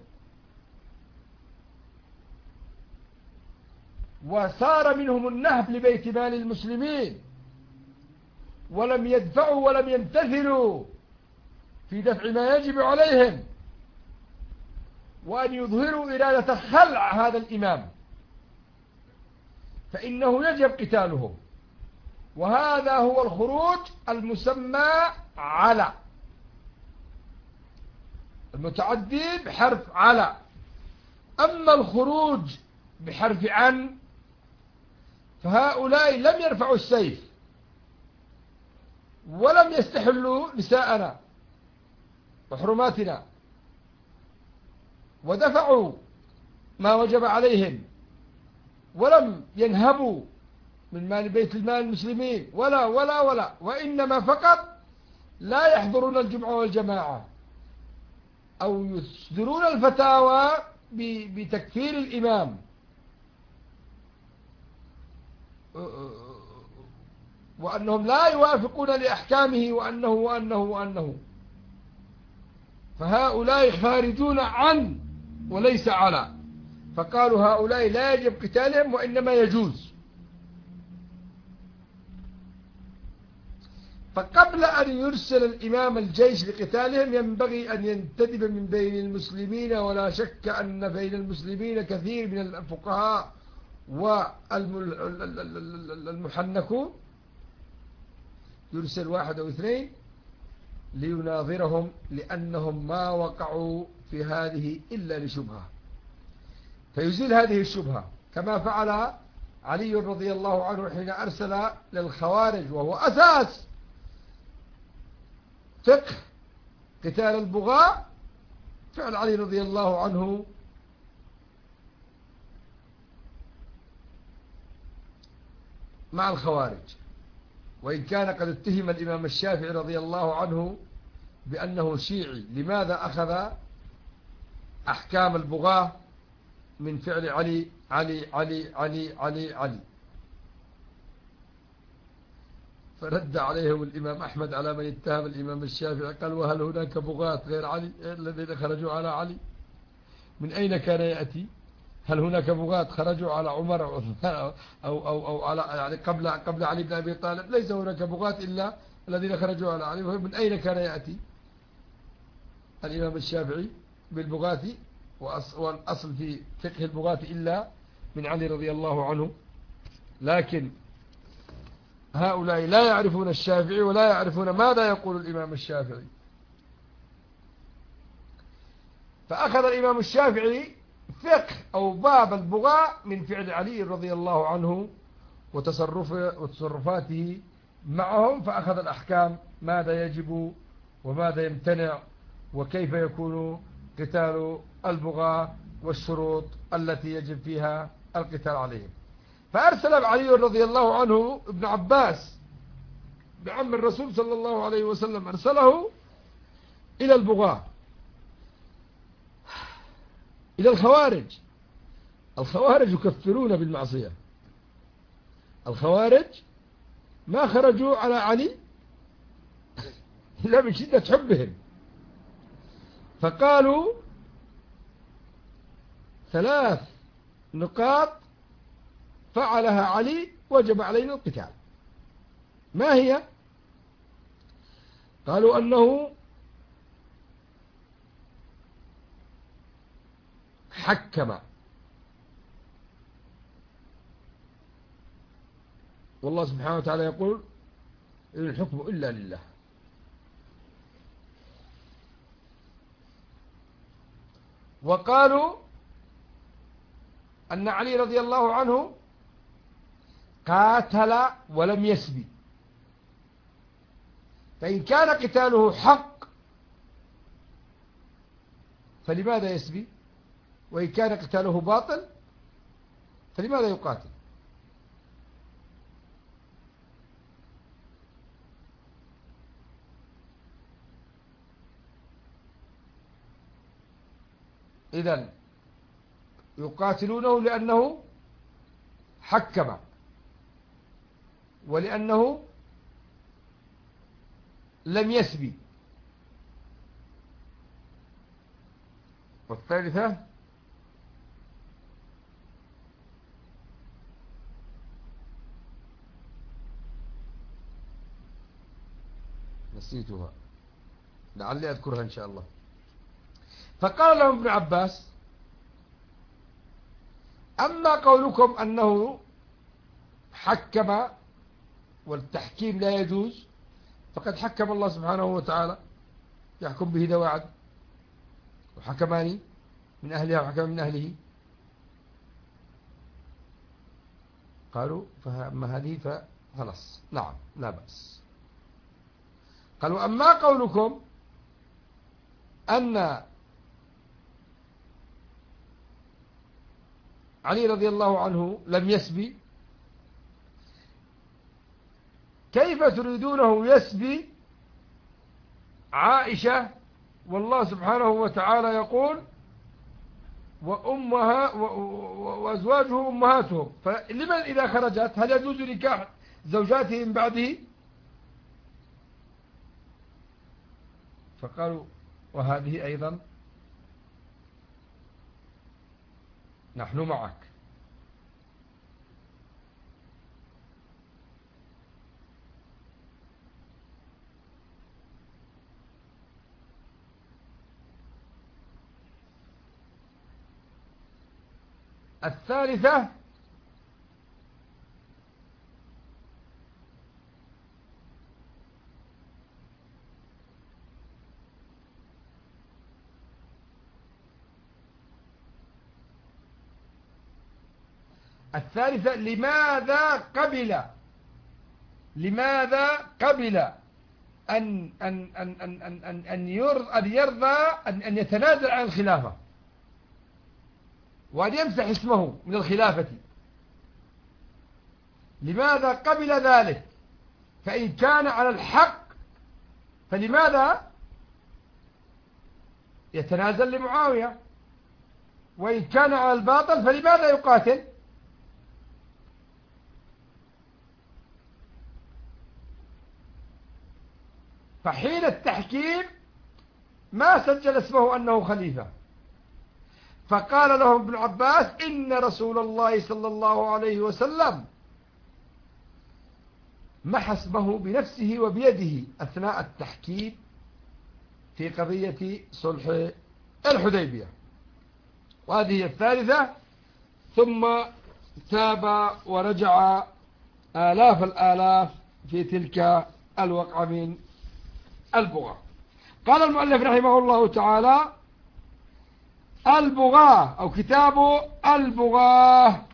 وصار منهم النهب لبيت مال المسلمين، ولم يدفعوا ولم يمتثلوا في دفع ما يجب عليهم، وأن يظهروا إرادة خلع هذا الإمام، فإنه يجب قتالهم. وهذا هو الخروج المسمى على، المتعدي بحرف على. أما الخروج بحرف عن فهؤلاء لم يرفعوا السيف ولم يستحلوا نساءنا وحرماتنا، ودفعوا ما وجب عليهم، ولم ينهبوا من مال بيت المال المسلمين ولا ولا ولا، وإنما فقط لا يحضرون الجمعة والجماعة أو يصدرون الفتاوى بتكفير الإمام، وأنهم لا يوافقون لأحكامه وأنه. فهؤلاء خارجون عن وليس على، فقالوا هؤلاء لا يجب قتالهم وإنما يجوز. فقبل أن يرسل الإمام الجيش لقتالهم ينبغي أن ينتدب من بين المسلمين، ولا شك أن بين المسلمين كثير من الفقهاء والمحنكون، يرسل واحد أو اثنين ليناظرهم، لأنهم ما وقعوا في هذه إلا لشبهة، فيزيل هذه الشبهة، كما فعل علي رضي الله عنه حين أرسل للخوارج، وهو أساس فقه قتال البغاة. فعل علي رضي الله عنه مع الخوارج، وإن كان قد اتهم الإمام الشافعي رضي الله عنه بأنه شيعي. لماذا أخذ أحكام البغاة من فعل علي علي علي علي علي علي؟ فرد عليهم الإمام أحمد على من اتهم الإمام الشافعي، قال: وهل هناك بغاة غير علي الذين خرجوا على علي؟ من أين كان يأتي؟ هل هناك بغاة خرجوا على عمر أو عثمان أو على يعني قبل علي بن أبي طالب؟ ليس هناك بغاة إلا الذين خرجوا على علي. من أين كان يأتي الإمام الشافعي بالبغاة؟ والأصل في فقه البغاة إلا من علي رضي الله عنه. لكن هؤلاء لا يعرفون الشافعي ولا يعرفون ماذا يقول الإمام الشافعي. فأخذ الإمام الشافعي فقه أو باب البغاة من فعل علي رضي الله عنه وتصرفاته معهم، فأخذ الأحكام، ماذا يجب وماذا يمتنع، وكيف يكون قتال البغاة، والشروط التي يجب فيها القتال عليهم. فأرسل علي رضي الله عنه ابن عباس بعم الرسول صلى الله عليه وسلم، أرسله إلى البغاة، إلى الخوارج. الخوارج يكفرون بالمعصية، الخوارج ما خرجوا على علي إلا من شدة حبهم، فقالوا 3 نقاط فعلها علي وجب علينا القتال. ما هي؟ قالوا أنه حكم، والله سبحانه وتعالى يقول: إن الحكم إلا لله. وقالوا أن علي رضي الله عنه قاتل ولم يسبي، فإن كان قتاله حق فلماذا يسبي؟ وإن كان قتاله باطل فلماذا يقاتل؟ إذن يقاتلونه لأنه حكم، ولأنه لم يسبي. والثالثة نسيتها، لعلي أذكرها إن شاء الله. فقال لهم ابن عباس: أما قولكم أنه حكم والتحكيم لا يجوز، فقد حكم الله سبحانه وتعالى، يحكم به ذوي عدل، وحكمان من أهلها وحكم من أهله. قالوا: فأما هذه فخلاص، نعم لا بأس. قالوا: أما قولكم أن علي رضي الله عنه لم يسبي، كيف تريدونه يسبي عائشة والله سبحانه وتعالى يقول: وأزواجه أمهاتهم، فلمن إذا خرجت هل يجوز نكاح زوجاته من بعده؟ فقالوا: وهذه أيضا نحن معك. الثالثة لماذا قبل أن يرضى أن يتنازل عن الخلافة وأن يمسح اسمه من الخلافة؟ لماذا قبل ذلك؟ فإن كان على الحق فلماذا يتنازل لمعاوية؟ وإن كان على الباطل فلماذا يقاتل؟ فحين التحكيم ما سجل اسمه أنه خليفة. فقال لهم ابن عباس: إن رسول الله صلى الله عليه وسلم محى اسمه بنفسه وبيده أثناء التحكيم في قضية صلح الحديبية. وهذه هي الثالثة. ثم تاب ورجع آلاف الآلاف في تلك الوقعة من البغاة. قال المؤلف رحمه الله تعالى: البغاة أو كتاب البغاة.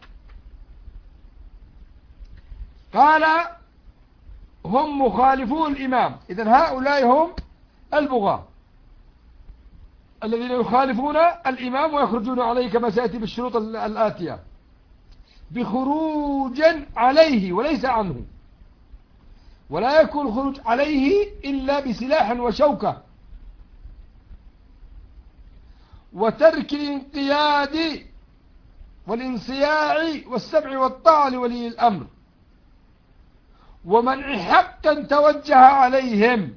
قال: هم مخالفو الإمام. إذن هؤلاء هم البغاة الذين يخالفون الإمام ويخرجون عليه كما سيأتي بالشروط الآتية، بخروج عليه وليس عنه، ولا يكون الخروج عليه إلا بسلاح وشوكة، وترك الانقياد والانصياع والسمع والطاعة لولي الأمر، ومنع حقا توجه عليهم،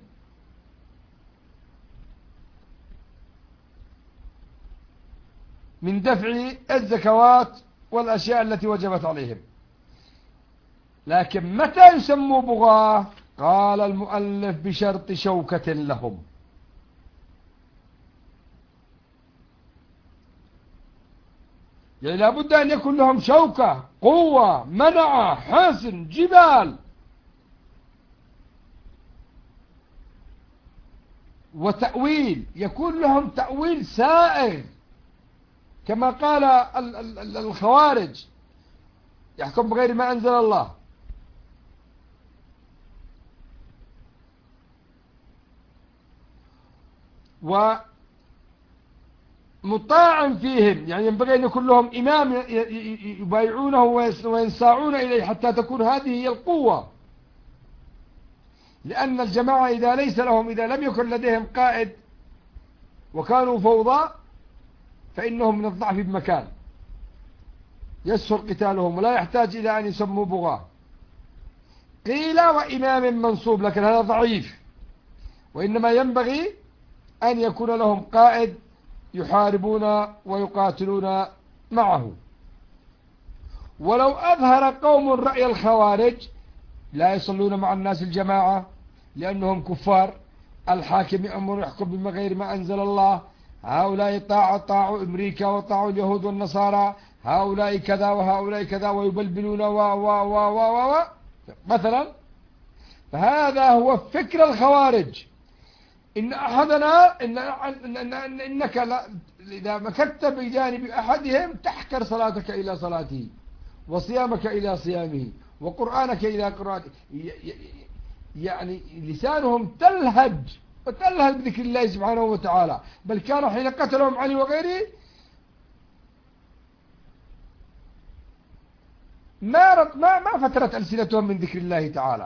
من دفع الزكوات والأشياء التي وجبت عليهم. لكن متى يسموا بغاة؟ قال المؤلف: بشرط شوكة لهم. يعني لابد أن يكون لهم شوكة، قوة، منع، حصن، جبال، وتأويل، يكون لهم تأويل سائغ، كما قال الخوارج: يحكم بغير ما أنزل الله. ومطاع فيهم، يعني ينبغي أن يكون لهم إمام يبايعونه وينساعون إليه حتى تكون هذه هي القوة. لأن الجماعة إذا لم يكن لديهم قائد وكانوا فوضى فإنهم من الضعف بمكان يسهل قتالهم ولا يحتاج إلى أن يسموا بغاة. قيل وإمام منصوب، لكن هذا ضعيف، وإنما ينبغي أن يكون لهم قائد يحاربون ويقاتلون معه. ولو أظهر قوم رأي الخوارج لا يصلون مع الناس الجماعة لأنهم كفار، الحاكم يأمر يحكم بما غير ما أنزل الله، هؤلاء طاعوا أمريكا وطاعوا اليهود والنصارى، هؤلاء كذا وهؤلاء كذا، ويبلبلون و مثلا. فهذا هو فكر الخوارج. إن أحدنا إنك لا إذا مكثت بجانب أحدهم تحكر صلاتك إلى صلاته، وصيامك إلى صيامه، وقرآنك إلى قرآنه. يعني لسانهم تلهج بذكر الله سبحانه وتعالى. بل كانوا حين قتلهم علي وغيره ما فترت ألسنتهم من ذكر الله تعالى.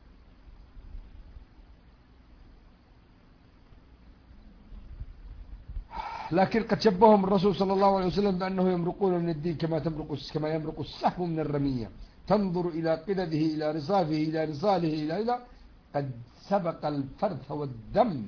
لكن قد شبههم الرسول صلى الله عليه وسلم بأنه يمرقون من الدين كما يمرق السهم من الرمية، تنظر إلى قدده إلى رصافه إلى رصاله إلى قد سبق الفرث والدم.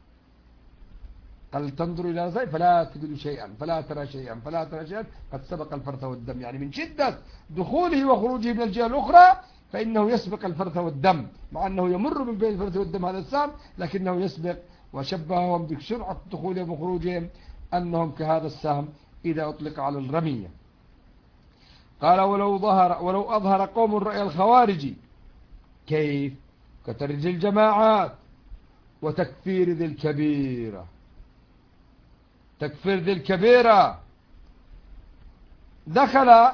قال تنظر إلى رصافه فلا تجد شيئا فلا ترى شيئا فلا ترى شيئا قد سبق الفرث والدم. يعني من شدة دخوله وخروجه من الجهة الأخرى فإنه يسبق الفرث والدم، مع أنه يمر من بين الفرث والدم هذا السهم، لكنه يسبق. وشبههم بسرعة دخولهم وخروجهم أنهم كهذا السهم إذا أطلق على الرمية. قال ولو أظهر قوم رأي الخوارج كيف؟ كترج الجماعات وتكفير ذي الكبيرة. تكفير ذي الكبيرة، دخل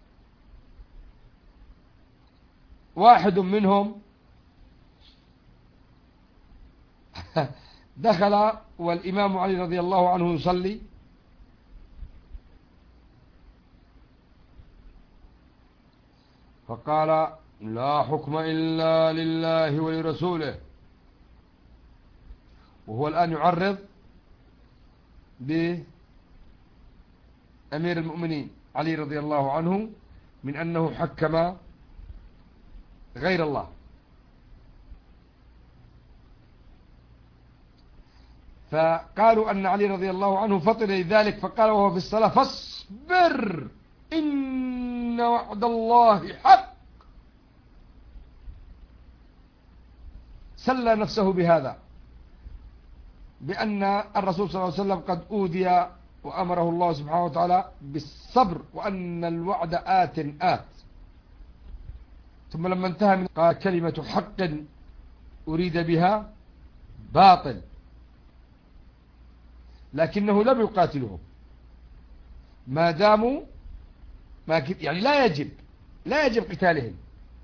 واحد منهم دخل والإمام علي رضي الله عنه يصلي، فقال لا حكم إلا لله ولرسوله، وهو الآن يعرض بأمير المؤمنين علي رضي الله عنه من أنه حكم غير الله. فقالوا أن علي رضي الله عنه فطن لذلك، فقال وهو في الصلاة فاصبر إن وعد الله حق. سلى نفسه بهذا، بأن الرسول صلى الله عليه وسلم قد أوذي وأمره الله سبحانه وتعالى بالصبر، وأن الوعد آت. ثم لما انتهى من قال كلمة حق أريد بها باطل، لكنه لم يقاتلهم ما داموا يعني لا يجب قتالهم.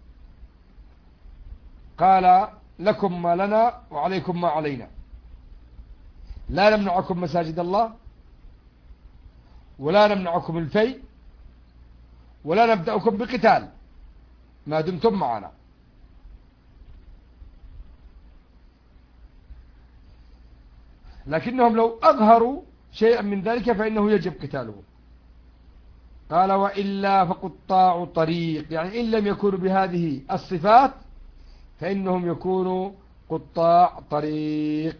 قال لكم ما لنا وعليكم ما علينا، لا نمنعكم مساجد الله، ولا نمنعكم الفي، ولا نبدأكم بقتال ما دمتم معنا. لكنهم لو أظهروا شيئا من ذلك فإنه يجب قتالهم. قال وإلا فقطاع طريق، يعني إن لم يكونوا بهذه الصفات فإنهم يكونوا قطاع طريق.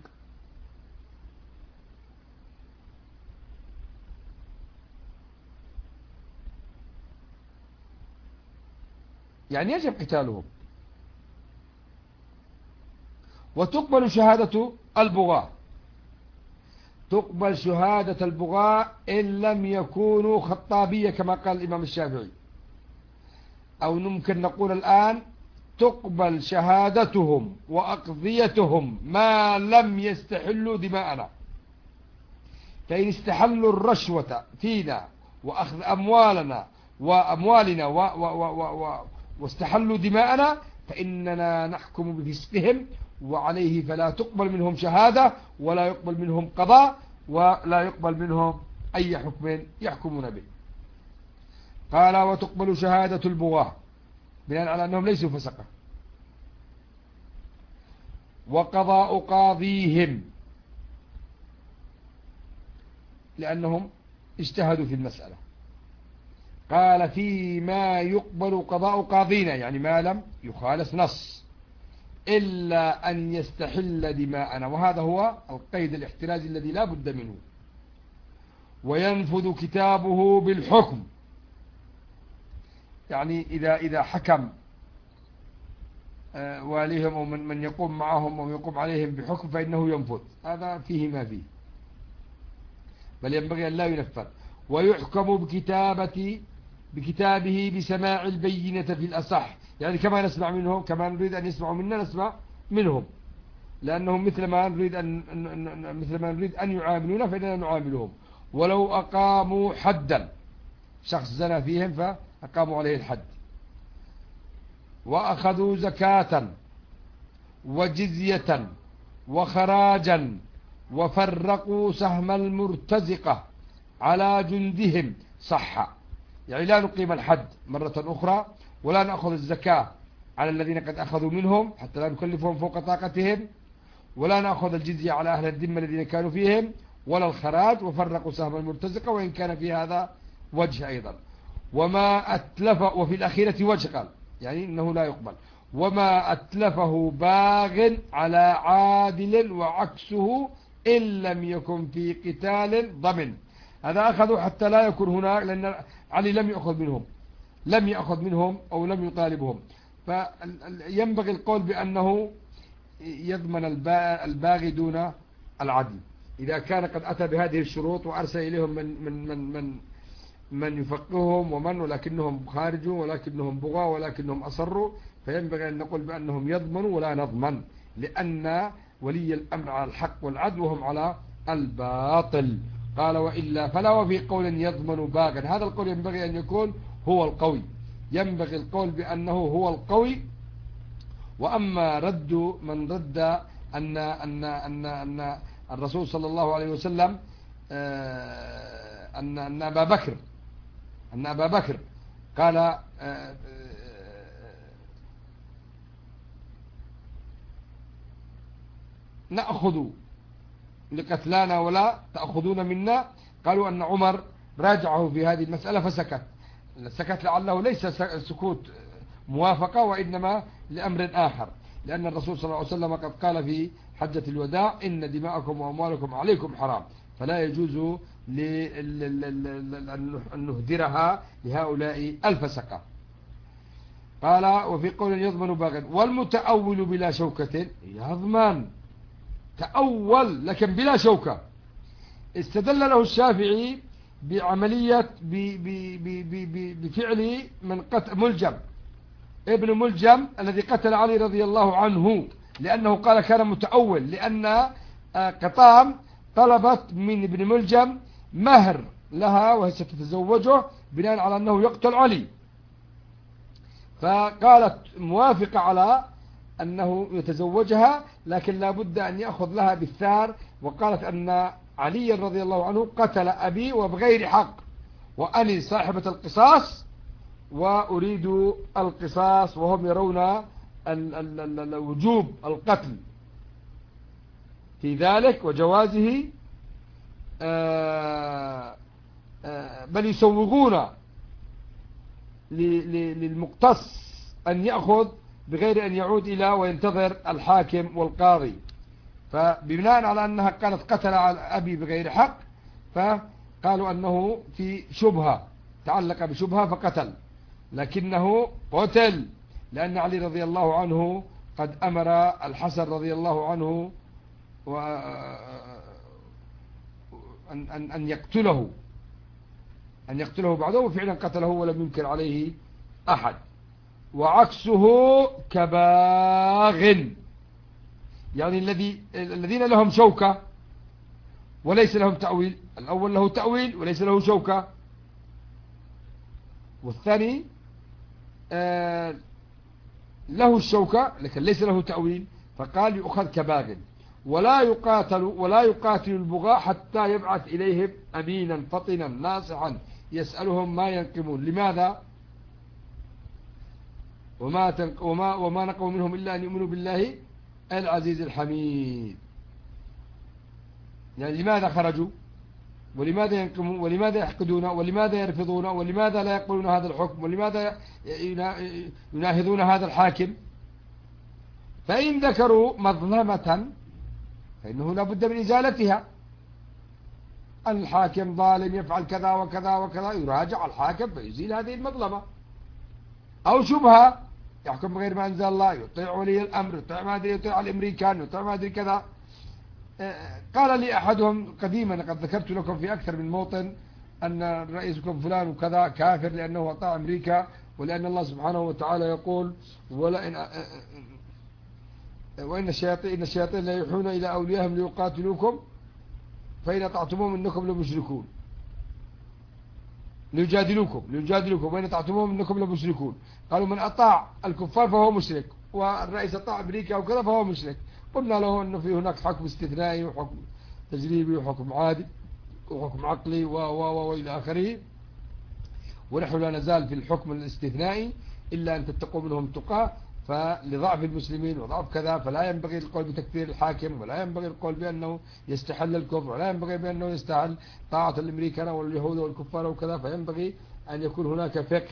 يعني يجب قتالهم. وتقبل شهادة البغاة، تقبل شهادة البغاة إن لم يكونوا خطابية كما قال الإمام الشافعي، أو ممكن نقول الآن تقبل شهادتهم وأقضيتهم ما لم يستحلوا دماءنا. فإن استحلوا الرشوة فينا وأخذ أموالنا وأموالنا واستحلوا دماءنا فإننا نحكم بفسقهم، وعليه فلا تقبل منهم شهادة ولا يقبل منهم قضاء ولا يقبل منهم أي حكم يحكمون به. قال وتقبل شهادة البغاة بناء على أنهم ليسوا فسقة، وقضاء قاضيهم لأنهم اجتهدوا في المسألة. قال فيما يقبل قضاء قاضينا، يعني ما لم يخالف نص، إلا أن يستحل دماءنا، وهذا هو القيد الاحترازي الذي لا بد منه. وينفذ كتابه بالحكم، يعني إذا حكم واليهم أو من يقوم معهم أو يقوم عليهم بحكم فإنه ينفذ، هذا فيه ما فيه، بل ينبغي أن لا ينفذ. ويحكم بكتابه بسماع البينة في الأصح، يعني كما نسمع منهم، كما نريد أن يسمعوا منا نسمع منهم، لأنهم مثل ما نريد أن يعاملونا فإننا نعاملهم. ولو أقاموا حدا، شخص زنى فيهم فأقاموا عليه الحد. وأخذوا زكاة وجزية وخراجا وفرقوا سهم المرتزقة على جندهم صح، يعني لا نقيم الحد مرة أخرى، ولا نأخذ الزكاة على الذين قد أخذوا منهم حتى لا نكلفهم فوق طاقتهم، ولا نأخذ الجزية على أهل الذمة الذين كانوا فيهم، ولا الخراج. وفرقوا سهم المرتزقة، وإن كان في هذا وجه أيضا. وما أتلف، وفي الأخيرة وجه قال يعني إنه لا يقبل. وما أتلفه باغ على عادل وعكسه إن لم يكن في قتال ضمن. هذا أخذوا حتى لا يكون هناك، لأن علي لم يأخذ منهم أو لم يطالبهم، فينبغي القول بأنه يضمن الباغي دون العدل إذا كان قد أتى بهذه الشروط وأرسل إليهم من يفقههم ولكنهم خارجوا ولكنهم بغى ولكنهم أصروا، فينبغي أن نقول بأنهم يضمنوا ولا نضمن، لأن ولي الأمر على الحق والعدل وهم على الباطل. قال وإلا فلا. وفي قول يضمن باغا، هذا القول ينبغي أن يكون هو القوي، ينبغي القول بأنه هو القوي. وأما رد من رد أن الرسول صلى الله عليه وسلم أن أبا بكر قال نأخذ لقتلانا ولا تأخذون منا، قالوا أن عمر راجعه في هذه المسألة فسكت لعله ليس سكوت موافقة وإنما لأمر آخر، لأن الرسول صلى الله عليه وسلم قد قال في حجة الوداع إن دماءكم وأموالكم عليكم حرام، فلا يجوز أن نهدرها لهؤلاء الفسقة. قال وفي قول يضمن باغ. والمتأول بلا شوكة يضمن، تأول لكن بلا شوكة. استدل له الشافعي بعملية بفعل من قتل ملجم ابن ملجم الذي قتل علي رضي الله عنه، لأنه قال كان متأول، لأن قطام طلبت من ابن ملجم مهر لها وهي ستتزوجه بناء على أنه يقتل علي، فقالت موافقة على أنه يتزوجها لكن لا بد أن يأخذ لها بالثار، وقالت أن علي رضي الله عنه قتل أبي وبغير حق وأني صاحبة القصاص وأريد القصاص، وهم يرون وجوب القتل في ذلك وجوازه، بل يسوغون للمقتص أن يأخذ بغير أن يعود إلى وينتظر الحاكم والقاضي، فبناء على أنها كانت قتل على أبي بغير حق فقالوا أنه في شبهة، تعلق بشبهة فقتل، لكنه قتل لأن علي رضي الله عنه قد أمر الحسن رضي الله عنه أن يقتله بعده، وفعلا قتله ولم ينكر عليه أحد. وعكسه كباغ، يعني الذين لهم شوكة وليس لهم تأويل، الأول له تأويل وليس له شوكة، والثاني له الشوكة لكن ليس له تأويل، فقال يؤخذ كباغ. ولا يقاتل البغاة حتى يبعث إليهم أمينا فطنا ناصحا يسألهم ما ينقمون. لماذا؟ وما نقوا منهم إلا أن يؤمنوا بالله العزيز الحميد. يعني لماذا خرجوا؟ ولماذا ينقمون، ولماذا يحقدون، ولماذا يرفضون، ولماذا لا يقبلون هذا الحكم، ولماذا يناهضون هذا الحاكم. فإن ذكروا مظلمة فإنه لا بد من إزالتها. الحاكم ظالم يفعل كذا وكذا وكذا، يراجع الحاكم فيزيل هذه المظلمة. أو شبهة يحكم بغير ما أنزل الله، يطيع ولي الأمر، يطيع ما أدري، يطيع الأمريكان، يطيع ما أدري كذا. قال لي أحدهم قديما، قد ذكرت لكم في أكثر من موطن، أن رئيسكم فلان وكذا كافر لأنه أطاع أمريكا، ولأن الله سبحانه وتعالى يقول وإن الشياطين لا يوحون إلى أوليائهم ليقاتلوكم فإن أطعتموهم إنكم لمشركون، ليجادلوكم وإن أطعتموهم إنكم لمشركون. قالوا من أطاع الكفار فهو مشرك، والرئيس أطاع أمريكا وكذا فهو مشرك. قلنا له أنه في هناك حكم استثنائي وحكم تجريبي وحكم عادي وحكم عقلي وإلى آخره، ونحن لا نزال في الحكم الاستثنائي إلا أن تتقوا منهم تقى. فلضعف المسلمين وضعف كذا فلا ينبغي القول بتكفير الحاكم، ولا ينبغي القول بأنه يستحل الكفر، ولا ينبغي بأنه يستحل طاعة الأمريكان واليهود والكفار وكذا. فينبغي أن يكون هناك فقه،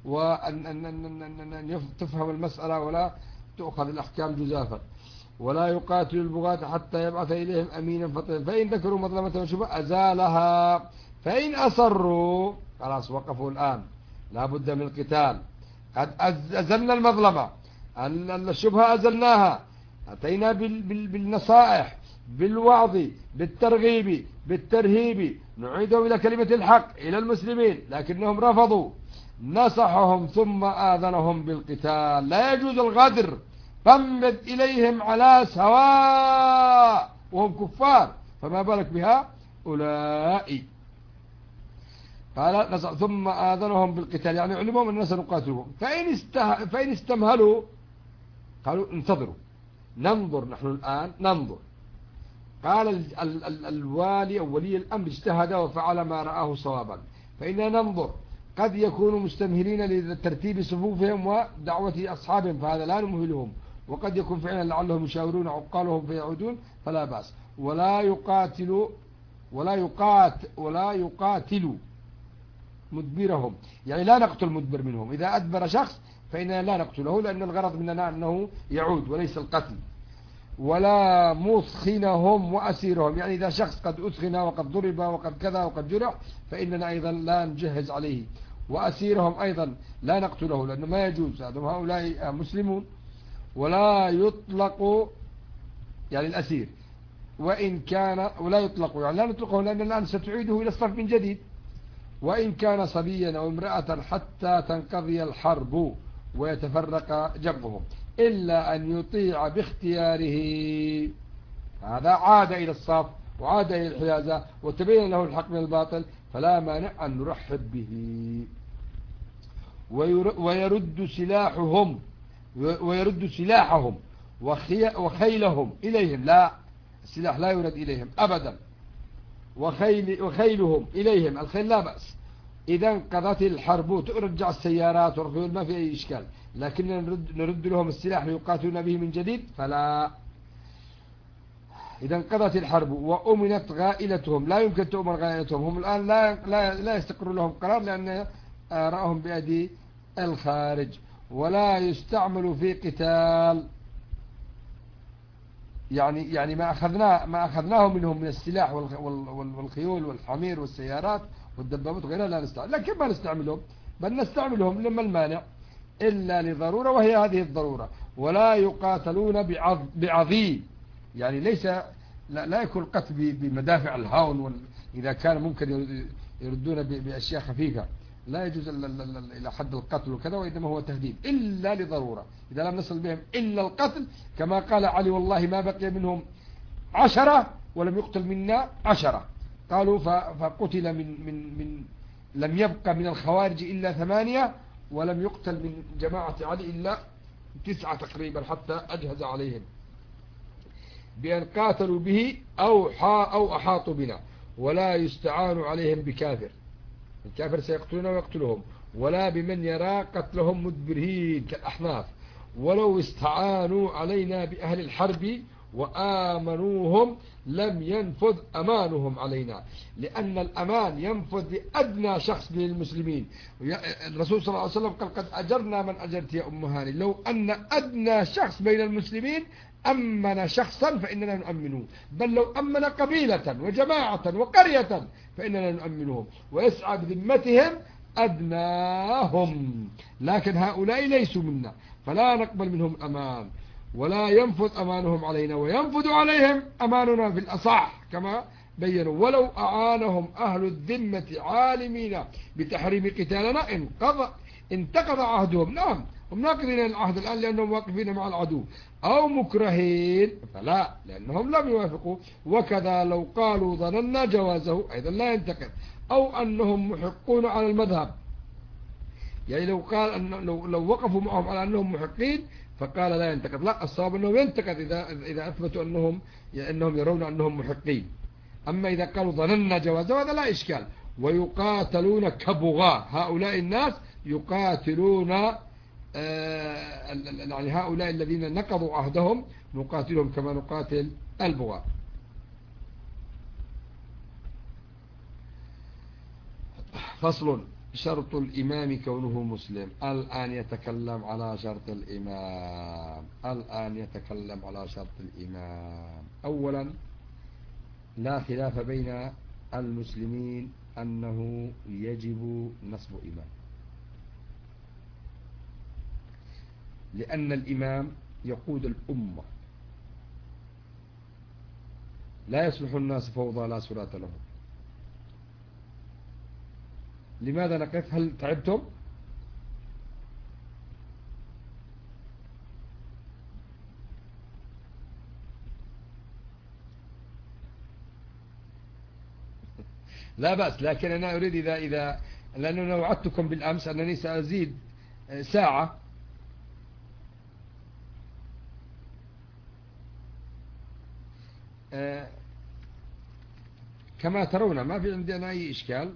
وأن تفهم المسألة ولا تؤخذ الأحكام جزافا. ولا يقاتل البغاة حتى يبعث إليهم أمينا فطيلا، فإن ذكروا مظلمة وشبهة أزالها، فإن أصروا خلاص وقفوا الآن، لا بد من القتال. قد أزلنا المظلمة، الشبهة أزلناها، أتينا بالنصائح، بالوعظ، بالترغيب، بالترهيب، نعيدهم إلى كلمة الحق إلى المسلمين، لكنهم رفضوا. نصحهم ثم آذنهم بالقتال. لا يجوز الغدر، فمد إليهم على سواء وهم كفار، فما بالك بهؤلاء. قال ثم آذنهم بالقتال، يعني علمهم أننا سنقاتلهم. فإن استمهلوا قالوا انتظروا ننظر، نحن الآن ننظر. قال الوالي أو ولي الأمر اجتهد وفعل ما رآه صوابا، فإننا ننظر. قد يكونوا مستمهلين لترتيب صفوفهم ودعوة أصحابهم، فهذا لا نمهلهم. وقد يكون فعلا لعلهم يشاورون عقالهم فيعودون، فلا بأس. ولا يقاتلوا مدبرهم، يعني لا نقتل مدبر منهم. إذا أدبر شخص فإننا لا نقتله، لأن الغرض مننا أنه يعود وليس القتل. ولا مثخنهم وأسيرهم، يعني إذا شخص قد أثخن وقد ضرب وقد كذا وقد جرح فإننا أيضا لا نجهز عليه. وأسيرهم أيضا لا نقتله، لأنه ما يجوز، هؤلاء مسلمون. ولا يطلق يعني الأسير، وإن كان ولا يطلق، يعني لا نطلقه، لأن الآن ستعيده إلى الصف من جديد. وإن كان صبيا أو امرأة حتى تنقضي الحرب ويتفرق جمعهم، إلا أن يطيع باختياره، هذا عاد إلى الصف وعاد إلى الحيازة وتبين له الحق من الباطل، فلا مانع أن نرحب به. ويرد سلاحهم وخيلهم إليهم، لا، السلاح لا يرد إليهم أبدا. وخيلهم إليهم، الخيل لا بأس، إذا انقضت الحرب ترجع السيارات والخيول ما في أي إشكال، لكن نرد لهم السلاح ليقاتلون به من جديد فلا. إذا انقضت الحرب وأمنت غائلتهم، لا يمكن تؤمن غائلتهم، هم الآن لا يستقر لهم قرار، لأن رأهم بأيدي الخارج. ولا يستعمل في قتال، يعني ما أخذناه منهم من السلاح والخيول والحمير والسيارات والدبابات وغيرها لا نستعمل، لكن ما نستعملهم، بل نستعملهم لما المانع إلا لضرورة، وهي هذه الضرورة. ولا يقاتلون بعظيم، يعني ليس لا يكون القتل بمدافع الهون، إذا كان ممكن يردون بأشياء خفيفة، لا يجوز إلى حد القتل وكذا، وإنما هو تهديد إلا لضرورة. إذا لم نصل بهم إلا القتل، كما قال علي والله ما بقي منهم 10 ولم يقتل منا 10. قالوا فقتل من لم يبقى من الخوارج إلا 8، ولم يقتل من جماعة علي إلا 9 تقريبا، حتى أجهز عليهم بأن قاتلوا به أو أحاطوا بنا. ولا يستعان عليهم بكافر، الكافر سيقتلونه ويقتلهم، ولا بمن يرى قتلهم مدبرين كالأحناف، ولو استعانوا علينا بأهل الحرب وآمنوهم لم ينفذ أمانهم علينا، لأن الأمان ينفذ لأدنى شخص من المسلمين. الرسول صلى الله عليه وسلم قال: قد أجرنا من أجرت يا أم هاني. لو أن أدنى شخص بين المسلمين أمن شخصا فإننا نؤمنه، بل لو أمن قبيلة وجماعة وقرية فإننا نؤمنهم، ويسعى بذمتهم أدناهم. لكن هؤلاء ليسوا منا، فلا نقبل منهم أمان، ولا ينفذ أمانهم علينا، وينفذ عليهم أماننا في الأصح كما بينوا. ولو أعانهم أهل الذمة عالمين بتحريم قتالنا انتقض عهدهم. نعم، هم ناقضين العهد الآن لأنهم واقفين مع العدو، أو مكرهين فلا، لأنهم لم يوافقوا. وكذا لو قالوا ظننا جوازه أيضا لا ينتقض، أو أنهم محقون على المذهب، يعني لو قال أن لو وقفوا معهم على أنهم محقين فقال لا ينتقد. لا، الصواب أنه ينتقد إذا أثبتوا أنهم يرون أنهم محقين. أما إذا قالوا ظننا جوازه هذا لا إشكال. ويقاتلون كبغاة، هؤلاء الناس يقاتلون يعني هؤلاء الذين نقضوا عهدهم نقاتلهم كما نقاتل البغاة. فصل: شرط الإمام كونه مسلم. الآن يتكلم على شرط الإمام. أولا، لا خلاف بين المسلمين أنه يجب نصب إمام، لأن الإمام يقود الأمة، لا يصلح الناس فوضى لا صلاة لهم. لماذا نقف؟ هل تعبتم؟ لا بأس، لكن أنا أريد إذا لأنه وعدتكم بالأمس أنني سأزيد ساعة. كما ترون ما في عندنا أي إشكال.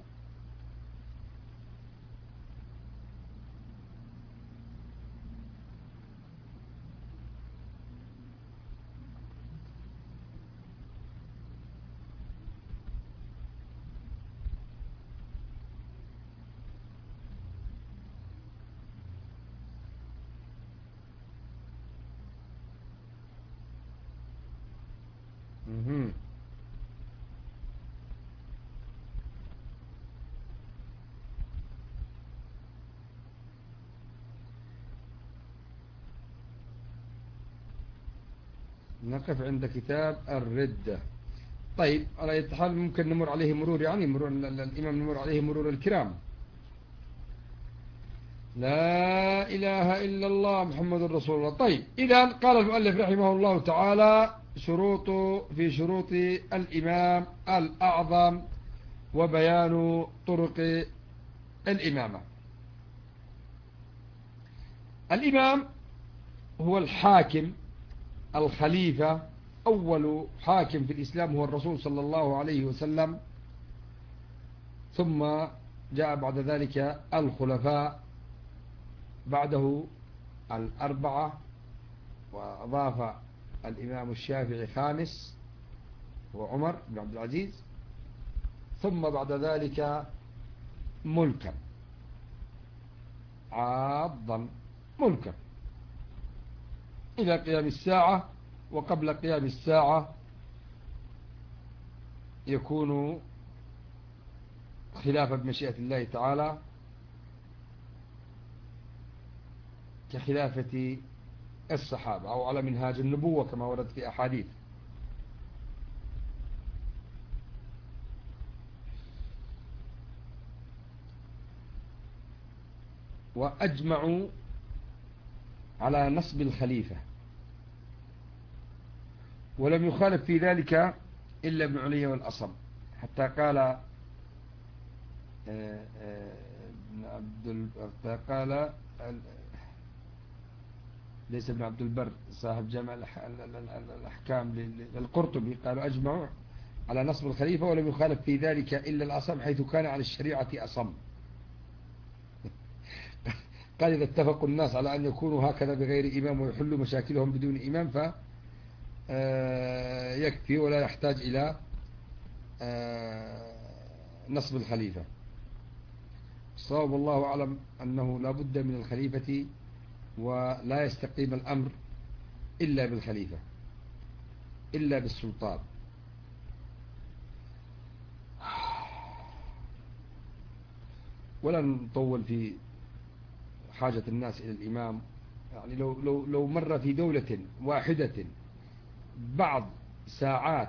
نقف عند كتاب الردة. طيب، على أي حال ممكن نمر عليه مرور، يعني مرور الإمام نمر عليه مرور الكرام. لا إله إلا الله محمد رسول الله. طيب، إذا قال المؤلف رحمه الله تعالى: في شروط الإمام الأعظم وبيان طرق الإمامة. الإمام هو الحاكم الخليفة. أول حاكم في الإسلام هو الرسول صلى الله عليه وسلم، ثم جاء بعد ذلك الخلفاء بعده الأربعة، وأضاف الإمام الشافعي خامس وعمر بن عبد العزيز، ثم بعد ذلك ملكا عاضا ملكا إلى قيام الساعة. وقبل قيام الساعة يكون خلافة بمشيئة الله تعالى كخلافة الصحابة، أو على منهاج النبوة كما ورد في أحاديث. وأجمعوا على نصب الخليفة، ولم يخالف في ذلك إلا ابن علي والأصم، حتى قال ليس ابن عبد البر صاحب جامع الأحكام للقرطبي، قالوا أجمعوا على نصب الخليفة ولم يخالف في ذلك إلا الأصم، حيث كان على الشريعة أصم. قال: إذا اتفقوا الناس على أن يكونوا هكذا بغير إمام ويحلوا مشاكلهم بدون إمام يكفي ولا يحتاج إلى نصب الخليفة. الصواب والله أعلم أنه لا بد من الخليفة، ولا يستقيم الأمر إلا بالخليفة، إلا بالسلطان. ولن نطول في حاجة الناس إلى الإمام. يعني لو مر في دولة واحدة بعض ساعات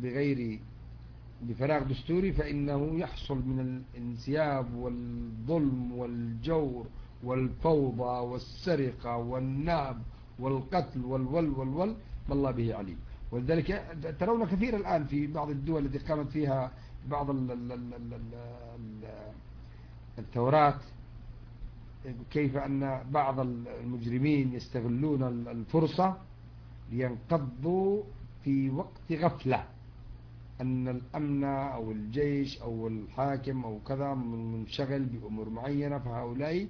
بفراغ دستوري، فإنه يحصل من الانسياب والظلم والجور والفوضى والسرقة والنهب والقتل والول ما الله به عليم. ولذلك ترون كثير الآن في بعض الدول التي قامت فيها بعض الثورات، كيف أن بعض المجرمين يستغلون الفرصة لينقضوا في وقت غفلة، أن الأمن أو الجيش أو الحاكم أو كذا منشغل بأمور معينة، فهؤلاء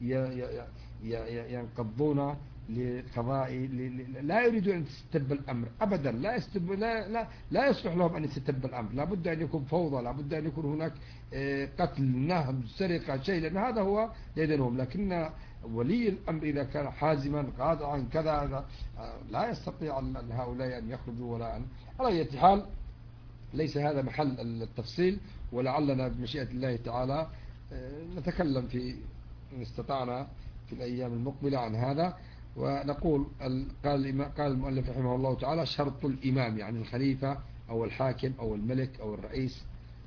ينقضون لقضاء. لا يريدون أن تستتب الأمر أبدا، لا يصلح لهم أن يستتب الأمر. لا بد أن يكون فوضى، لا بد أن يكون هناك قتل، نهب، سرقة، شيء، لأن هذا هو لديهم. لكن ولي الأمر إذا كان حازما قاطعا كذا لا يستطيع هؤلاء أن يخرجوا ولا أن. على أي حال ليس هذا محل التفصيل، ولعلنا بمشيئة الله تعالى نتكلم إن استطعنا في الأيام المقبلة عن هذا. ونقول قال المؤلف رحمه الله تعالى: شرط الإمام، يعني الخليفة أو الحاكم أو الملك أو الرئيس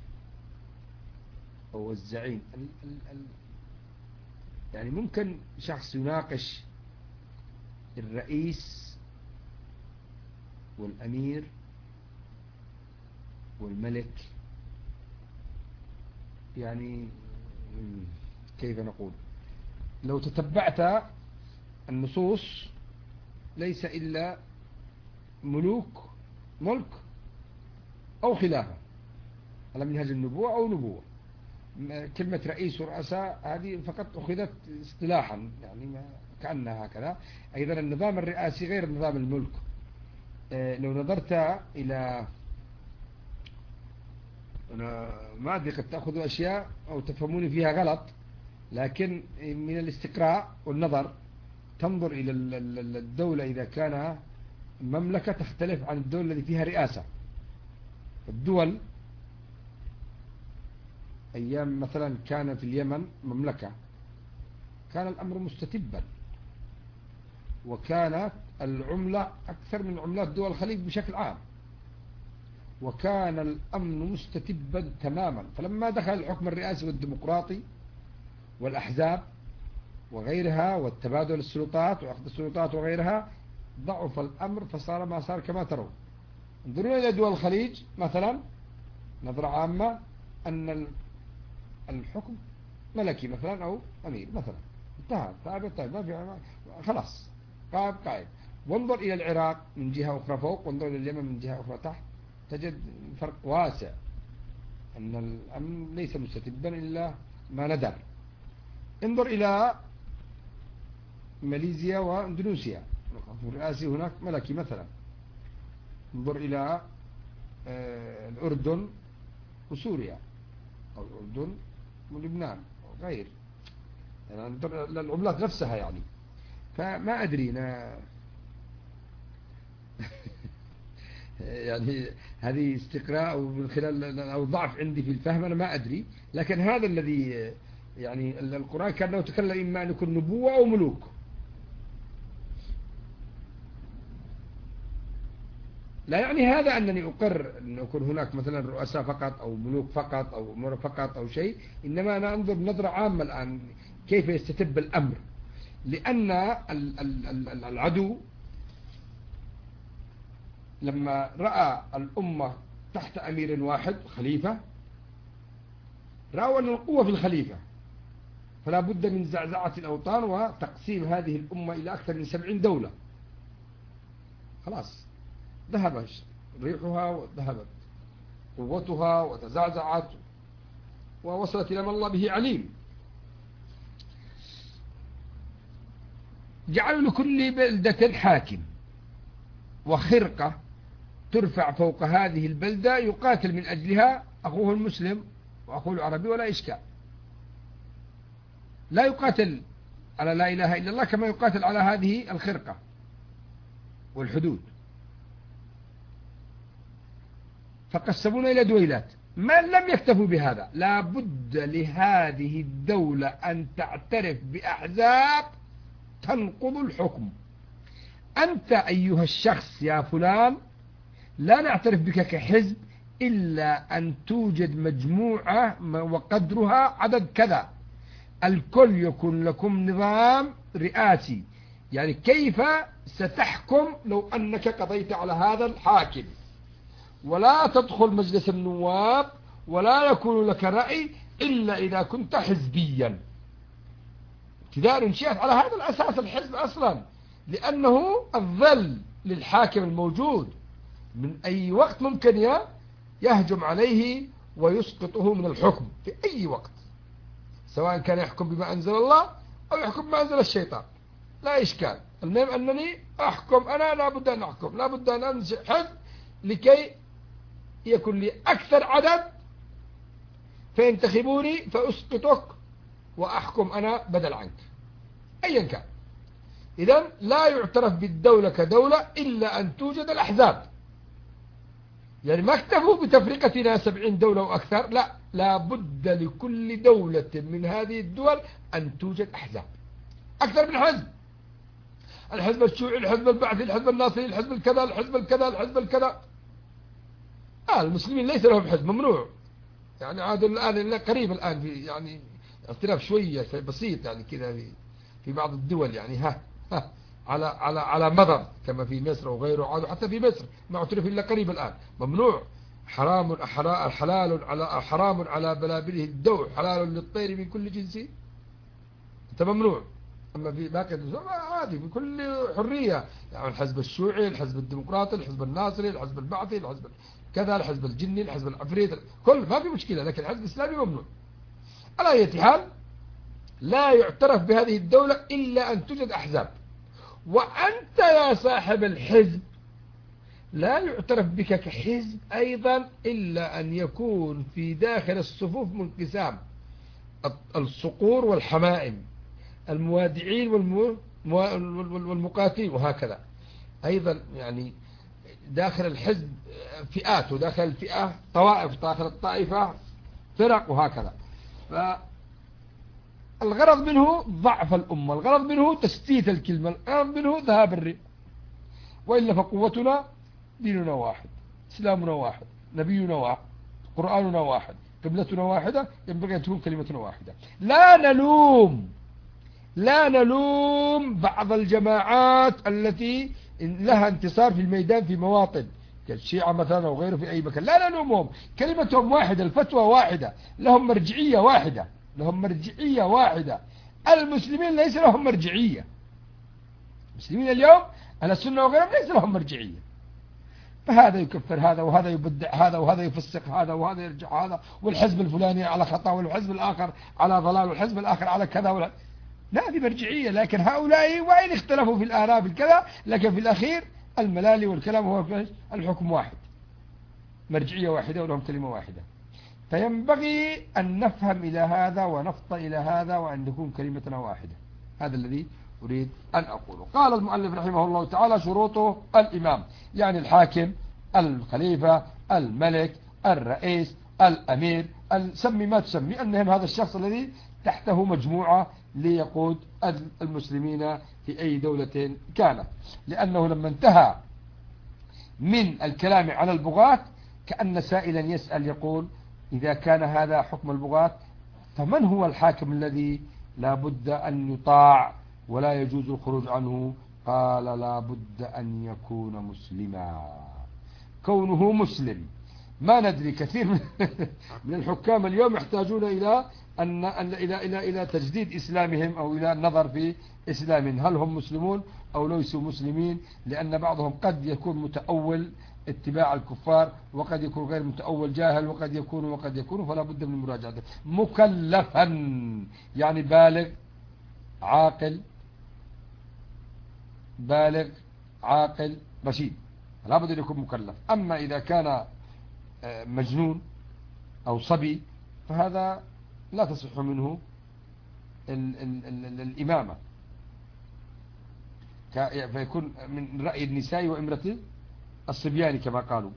أو الزعيم. يعني ممكن شخص يناقش الرئيس والأمير والملك، يعني كيف نقول، لو تتبعت النصوص ليس إلا ملك أو خلافة على منهج النبوة أو نبوة. كلمة رئيس ورؤساء هذه فقط أخذت اصطلاحا، يعني كأنها هكذا. أيضا النظام الرئاسي غير نظام الملك. لو نظرت إلى، أنا ما أدري قد تأخذوا أشياء أو تفهموني فيها غلط، لكن من الاستقراء والنظر تنظر إلى الدولة إذا كان مملكة تختلف عن الدولة التي فيها رئاسة. الدول أيام مثلا كان في اليمن مملكة، كان الأمر مستتبا، وكانت العملة أكثر من عملات دول الخليج بشكل عام، وكان الأمن مستتبا تماما. فلما دخل الحكم الرئاسي والديمقراطي والأحزاب وغيرها وتبادل السلطات وأخذ السلطات وغيرها، ضعف الأمر فصار ما صار كما ترون. انظروا إلى دول الخليج مثلا نظرة عامة، أن الحكم ملكي مثلا أو أمير مثلا، انتهى. طيب ما في، خلاص قائم. وانظر إلى العراق من جهة أخرى فوق، وانظر إلى اليمن من جهة أخرى تحت، تجد فرق واسع، أن الأمن ليس مستتبا إلا ما ندر. انظر إلى ماليزيا واندونيسيا، الرئاسي هناك ملكي مثلا. انظر إلى الأردن وسوريا، أو الأردن ولبنان وغير، يعني انظر العملات نفسها يعني. فما أدري يعني هذه استقراء أو من خلال أو ضعف عندي في الفهم، أنا ما أدري. لكن هذا الذي يعني القرآن كان يتكلم إما أن يكون نبوة أو ملوك. لا يعني هذا أنني أقر أن يكون هناك مثلا رؤساء فقط أو ملوك فقط أو أمور فقط أو شيء، إنما أنا أنظر نظرة عامة الآن كيف يستتب الأمر. لأن العدو لما رأى الأمة تحت أمير واحد خليفة، رأوا أن القوة في الخليفة، فلا بد من زعزعة الأوطان وتقسيم هذه الأمة إلى أكثر من 70 دولة. خلاص ذهب ريحها وذهبت قوتها وتزعزعت ووصلت إلى ما الله به عليم. جعلوا لكل بلدة حاكم وخرقة ترفع فوق هذه البلدة يقاتل من أجلها أخوه المسلم وأخوه العربي ولا إشكال. لا يقاتل على لا إله إلا الله كما يقاتل على هذه الخرقة والحدود. فقسمونا إلى دويلات. ما لم يكتفوا بهذا، لا بد لهذه الدولة أن تعترف بأحزاب تنقض الحكم. أنت أيها الشخص يا فلان لا نعترف بك كحزب إلا أن توجد مجموعة وقدرها عدد كذا، الكل يكون لكم نظام رئاسي. يعني كيف ستحكم لو أنك قضيت على هذا الحاكم، ولا تدخل مجلس النواب ولا يكون لك رأي إلا إذا كنت حزبيا. ابتداء انشئت على هذا الأساس الحزب أصلا، لأنه الظل للحاكم الموجود، من أي وقت ممكن يهجم عليه ويسقطه من الحكم في أي وقت، سواء كان يحكم بما أنزل الله أو يحكم بما أنزل الشيطان، لا إشكال. المهم أنني أحكم، أنا لابد أن أحكم، لابد أن أنشئ حزب لكي يكون لي أكثر عدد، فينتخبوني فأسقطك وأحكم أنا بدل عنك أيا كان. إذن لا يعترف بالدولة كدولة إلا أن توجد الأحزاب. يعني ما اكتفوا بتفرقتنا 70 دولة وأكثر، لا بد لكل دولة من هذه الدول أن توجد أحزاب، أكثر من حزب. الحزب الشيوعي، الحزب البعثي، الحزب الناصري، الحزب الكذا، الحزب الكذا، الحزب الكذا. المسلمين ليس لهم حزب، ممنوع. يعني عاد الآن قريب الآن في يعني اختلاف شوية بسيط يعني كذا في بعض الدول، يعني ها على مضض كما في مصر وغيره. عاد حتى في مصر ما اعترف إلا قريب الآن، ممنوع. حرام على بلابله الدوع، حلال للطير من كل جنس، انت ممنوع. أما في باقي الدول عادي بكل حرية، يعني الحزب الشيوعي، الحزب الديمقراطي، الحزب الناصري، الحزب البعثي، الحزب كذا، الحزب الجني، الحزب العفريت، كل ما في مشكلة، لكن الحزب الإسلامي ممنوع. على أي حال لا يعترف بهذه الدولة إلا أن توجد أحزاب. وأنت يا صاحب الحزب لا يعترف بك كحزب أيضا إلا أن يكون في داخل الصفوف منقسام، الصقور والحمائم، الموادعين والمقاتلين، وهكذا. أيضا يعني داخل الحزب فئات، وداخل الفئة طوائف، داخل الطائفة فرق، وهكذا. فالغرض منه ضعف الأمة، الغرض منه تشتيت الكلمة، الغرض منه ذهاب الرئ. وإلا فقوتنا ديننا واحد، إسلامنا واحد، نبينا واحد، قرآننا واحد، قبلتنا واحدة، ينبغي أن تكون كلمتنا واحدة. لا نلوم بعض الجماعات التي لها انتصار في الميدان في مواطن كالشيعة مثلا أو غيره في أي مكان، لا نلومهم، كلمتهم واحدة، الفتوى واحدة، لهم مرجعية واحدة، لهم مرجعية واحدة. المسلمين ليس لهم مرجعية، المسلمين اليوم على السنة وغيرهم ليس لهم مرجعية. فهذا يكفر هذا، وهذا يبدع هذا، وهذا يفسق هذا، وهذا يرجع هذا، والحزب الفلاني على خطأ، والحزب الآخر على ضلال، والحزب الآخر على كذا لا، هذه مرجعية. لكن هؤلاء وإن اختلفوا في الآراء بالكذا، لكن في الأخير الملالي والكلام هو الحكم واحد، مرجعية واحدة ولهم كلمة واحدة. فينبغي أن نفهم إلى هذا ونفط إلى هذا، وأن تكون كلمتنا واحدة. هذا الذي أريد أن أقوله. قال المؤلف رحمه الله تعالى: شروطه الإمام، يعني الحاكم، الخليفة، الملك، الرئيس، الأمير، سمي ما تسمي، المهم هذا الشخص الذي تحته مجموعة ليقود المسلمين في أي دولة كانت. لأنه لما انتهى من الكلام على البغاة كأن سائلا يسأل يقول: إذا كان هذا حكم البغاة فمن هو الحاكم الذي لا بد أن يطاع ولا يجوز الخروج عنه؟ قال: لا بد أن يكون مسلما. كونه مسلم، ما ندري، كثير من الحكام اليوم يحتاجون إلى تجديد إسلامهم، أو إلى النظر في إسلامهم، هل هم مسلمون أو ليسوا مسلمين، لأن بعضهم قد يكون متأول اتباع الكفار، وقد يكون غير متأول جاهل، وقد يكون فلا بد من مراجعته. مكلفا يعني بالغ عاقل رشيد، لابد أن يكون مكلف. أما إذا كان مجنون أو صبي فهذا لا تصح منه الإمامة، فيكون من رأي النساء وإمرة الصبيان كما قالوا.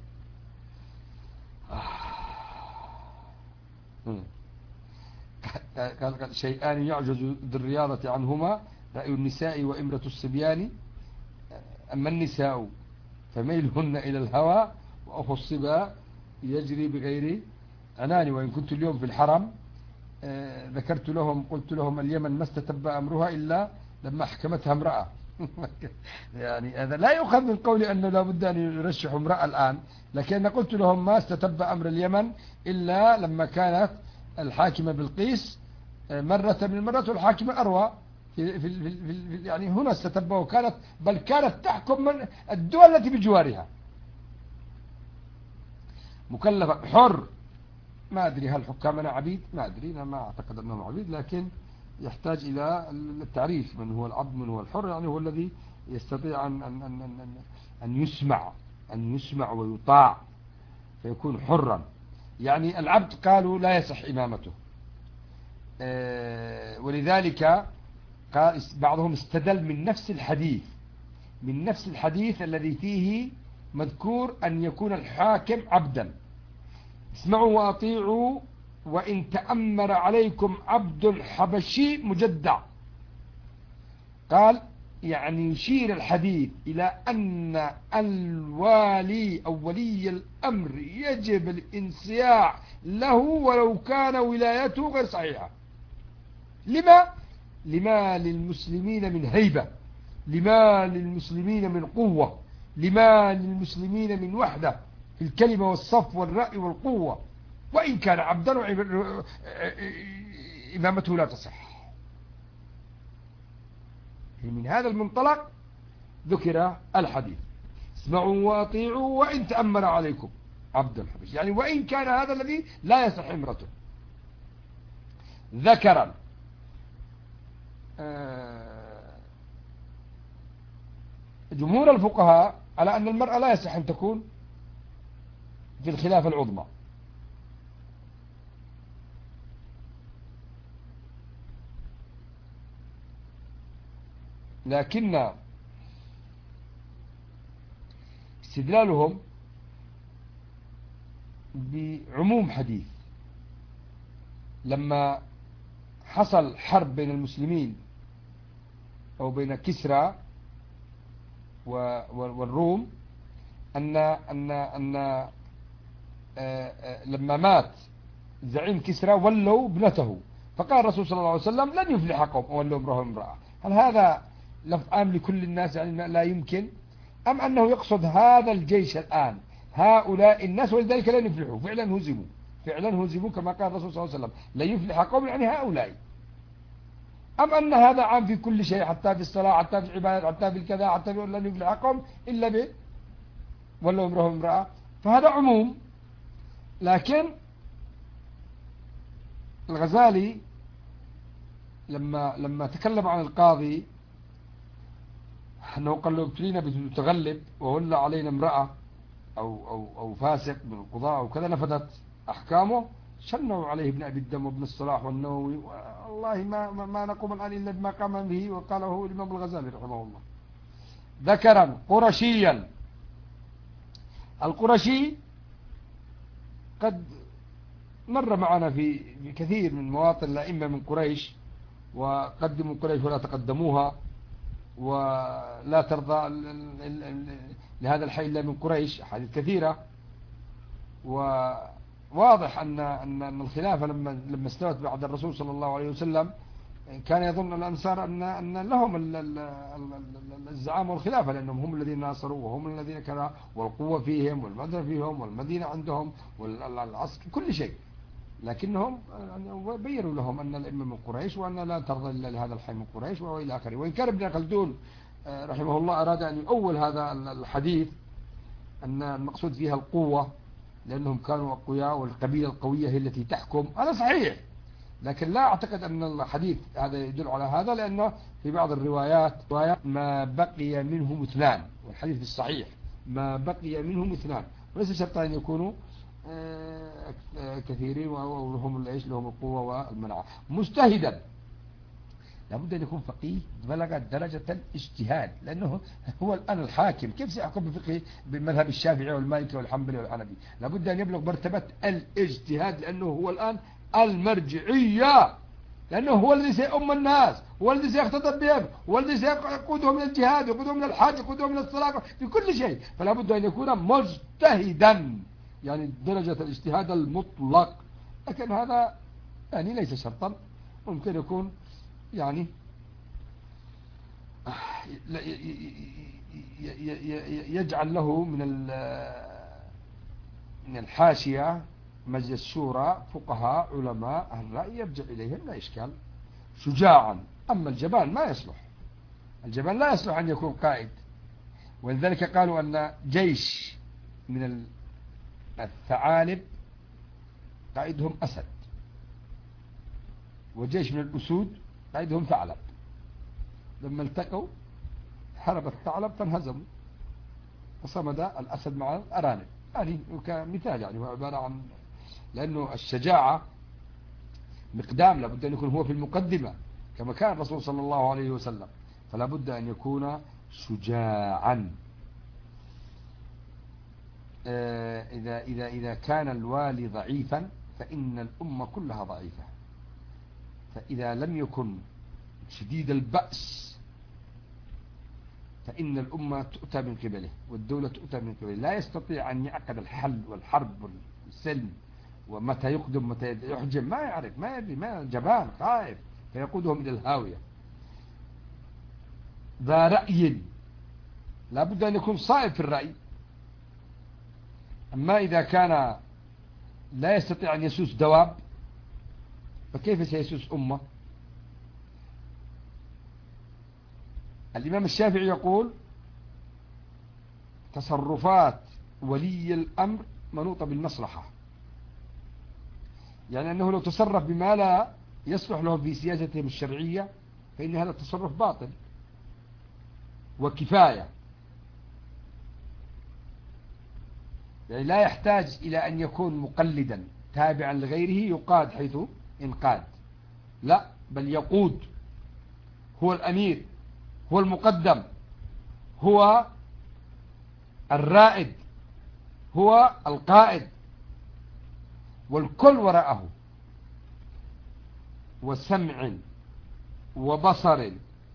قال شيئان يعجز ذو الرياضة عنهما، رأي النساء وإمرة الصبيان. أما النساء فميلهن إلى الهوى، وأخو الصبا يجري بغير عنان. وإن كنت اليوم في الحرم ذكرت لهم، قلت لهم اليمن ما استتبع أمرها إلا لما حكمتها امرأة. يعني هذا لا يؤخذ من قولي أنه لا بد أن يرشحوا امرأة الآن، لكن قلت لهم ما استتبع أمر اليمن إلا لما كانت الحاكمة بلقيس مرة من المرات، والحاكمة أروى يعني هنا استتبعوا، وكانت بل كانت تحكم من الدول التي بجوارها، مكلفة حر. ما أدري هل حكامنا عبيد، ما أدري، أنا ما أعتقد أنهم عبيد، لكن يحتاج إلى التعريف من هو العبد من هو الحر. يعني هو الذي يستطيع أن يسمع ويطاع فيكون حرا. يعني العبد قالوا لا يصح إمامته، ولذلك قال بعضهم استدل من نفس الحديث الذي فيه مذكور أن يكون الحاكم عبدا. اسمعوا وأطيعوا وإن تأمر عليكم عبد الحبشي مجدع. قال يعني يشير الحديث إلى أن الوالي أو ولي الأمر يجب الانصياع له ولو كان ولايته غير صحيحة. لما للمسلمين من هيبة، لما للمسلمين من قوة، لما للمسلمين من وحدة في الكلمة والصف والرأي والقوة. وإن كان عبدا إمامته لا تصح. من هذا المنطلق ذكر الحديث اسمعوا وأطيعوا وإن تأمر عليكم عبد الحبش، يعني وإن كان هذا الذي لا يصح امرته. ذكرا جمهور الفقهاء على أن المرأة لا يصح أن تكون في الخلافة العظمى، لكن استدلالهم بعموم حديث لما حصل حرب بين المسلمين أو بين كسرى والروم، أن لما مات زعيم كسرى ولوا ابنته، فقال الرسول صلى الله عليه وسلم لن يفلح قوم ولوا امرأة. هل هذا لفظ عام لكل الناس يعني لا يمكن، أم أنه يقصد هذا الجيش الآن هؤلاء الناس ولذلك لن يفلحوا؟ فعلا هزموا كما قال الرسول صلى الله عليه وسلم لن يفلح قوم يعني هؤلاء، أم أن هذا عام في كل شيء حتى في الصلاة حتى في العبادة حتى في الكذا حتى في لن يفلح قوم إلا ولوا امرأة؟ فهذا عموم. لكن الغزالي لما تكلم عن القاضي أنه قال له ابتلينا بتغلب وولى علينا امرأة أو فاسق من القضاء وكذا نفذت أحكامه، شنوا عليه ابن أبي الدم وابن الصلاح والنووي، والله ما نقوم الآن إلا بما قام به وقاله الإمام الغزالي رحمه الله. ذكرا قرشيا، القرشي قد مر معنا في كثير من مواطن الأئمة من قريش، وقدموا قريش ولا تقدموها، ولا ترضى لهذا الحي إلا من قريش، أحاديث كثيرة. وواضح أن الخلافة لما استوت بعد الرسول صلى الله عليه وسلم كان يظن الأنصار أن لهم الزعامة والخلافة، لأنهم هم الذين ناصروا وهم الذين كانوا والقوة فيهم والمدنة فيهم والمدينة عندهم والعسكر كل شيء، لكنهم بيّنوا لهم أن الأئمة من قريش وأن لا ترضى إلا لهذا الحي من قريش وإلى آخره. وإن كان ابن خلدون رحمه الله أراد أن يؤول هذا الحديث أن المقصود فيها القوة لأنهم كانوا أقوياء والقبيلة القوية هي التي تحكم، هذا صحيح، لكن لا أعتقد أن الحديث هذا يدل على هذا، لأنه في بعض الروايات ما بقي منهم اثنان، والحديث الصحيح ما بقي منهم اثنان، وليس شرط أن يكونوا كثيرين وهم لهم القوة والمناعة. مجتهدا، لابد أن يكون فقيه بلغ درجة الاجتهاد، لأنه هو الآن الحاكم، كيف سيحكم بفقه بالمذهب الشافعي والمالكي والحنبلي والحنفي؟ لابد أن يبلغ مرتبة الاجتهاد، لأنه هو الآن المرجعية، لأنه هو الذي سيؤم الناس، هو الذي سيختطب بهم، هو الذي سيقودهم من الجهاد، يقودهم من الحج، يقودهم من الصلاة، في كل شيء. فلا بد أن يكون مجتهدا، يعني درجة الاجتهاد المطلق. لكن هذا يعني ليس شرطا، ممكن يكون يعني يجعل له من الحاشية مجلس الشورى فقهاء علماء أهل رأي يرجع إليهم لا إشكال، شجاعا. أما الجبان ما يصلح، الجبان لا يصلح أن يكون قائد. ولذلك قالوا أن جيش من الثعالب قائدهم أسد، وجيش من الأسود قائدهم ثعلب. لما التقوا حرب الثعلب فانهزموا، وصمد الأسد مع الأرانب. يعني كمثال، يعني هو عبارة عن، لأنه الشجاعة مقدام، لابد أن يكون هو في المقدمة كما كان الرسول صلى الله عليه وسلم، فلا بد أن يكون شجاعا. إذا كان الوالي ضعيفا فإن الأمة كلها ضعيفة. فإذا لم يكن شديد البأس فإن الأمة تؤتى من قبله والدولة تؤتى من قبله، لا يستطيع أن يعقد الحل والحرب والسلم، ومتى يقدم متى يحجم ما يعرف، ما يدري، ما جبان خائف فيقودهم إلى الهاوية. ذا رأي، لا بد أن يكون صائب في الرأي. أما إذا كان لا يستطيع أن يسوس دواب فكيف سيسوس أمة؟ الإمام الشافعي يقول تصرفات ولي الأمر منوطة بالمصلحة، يعني أنه لو تصرف بما لا يصلح له في سياستهم الشرعية فإن هذا التصرف باطل وكفاية، يعني لا يحتاج إلى أن يكون مقلدا تابعا لغيره يقاد حيث انقاد، لا بل يقود، هو الأمير، هو المقدم، هو الرائد، هو القائد، والكل وراءه، وسمع وبصر.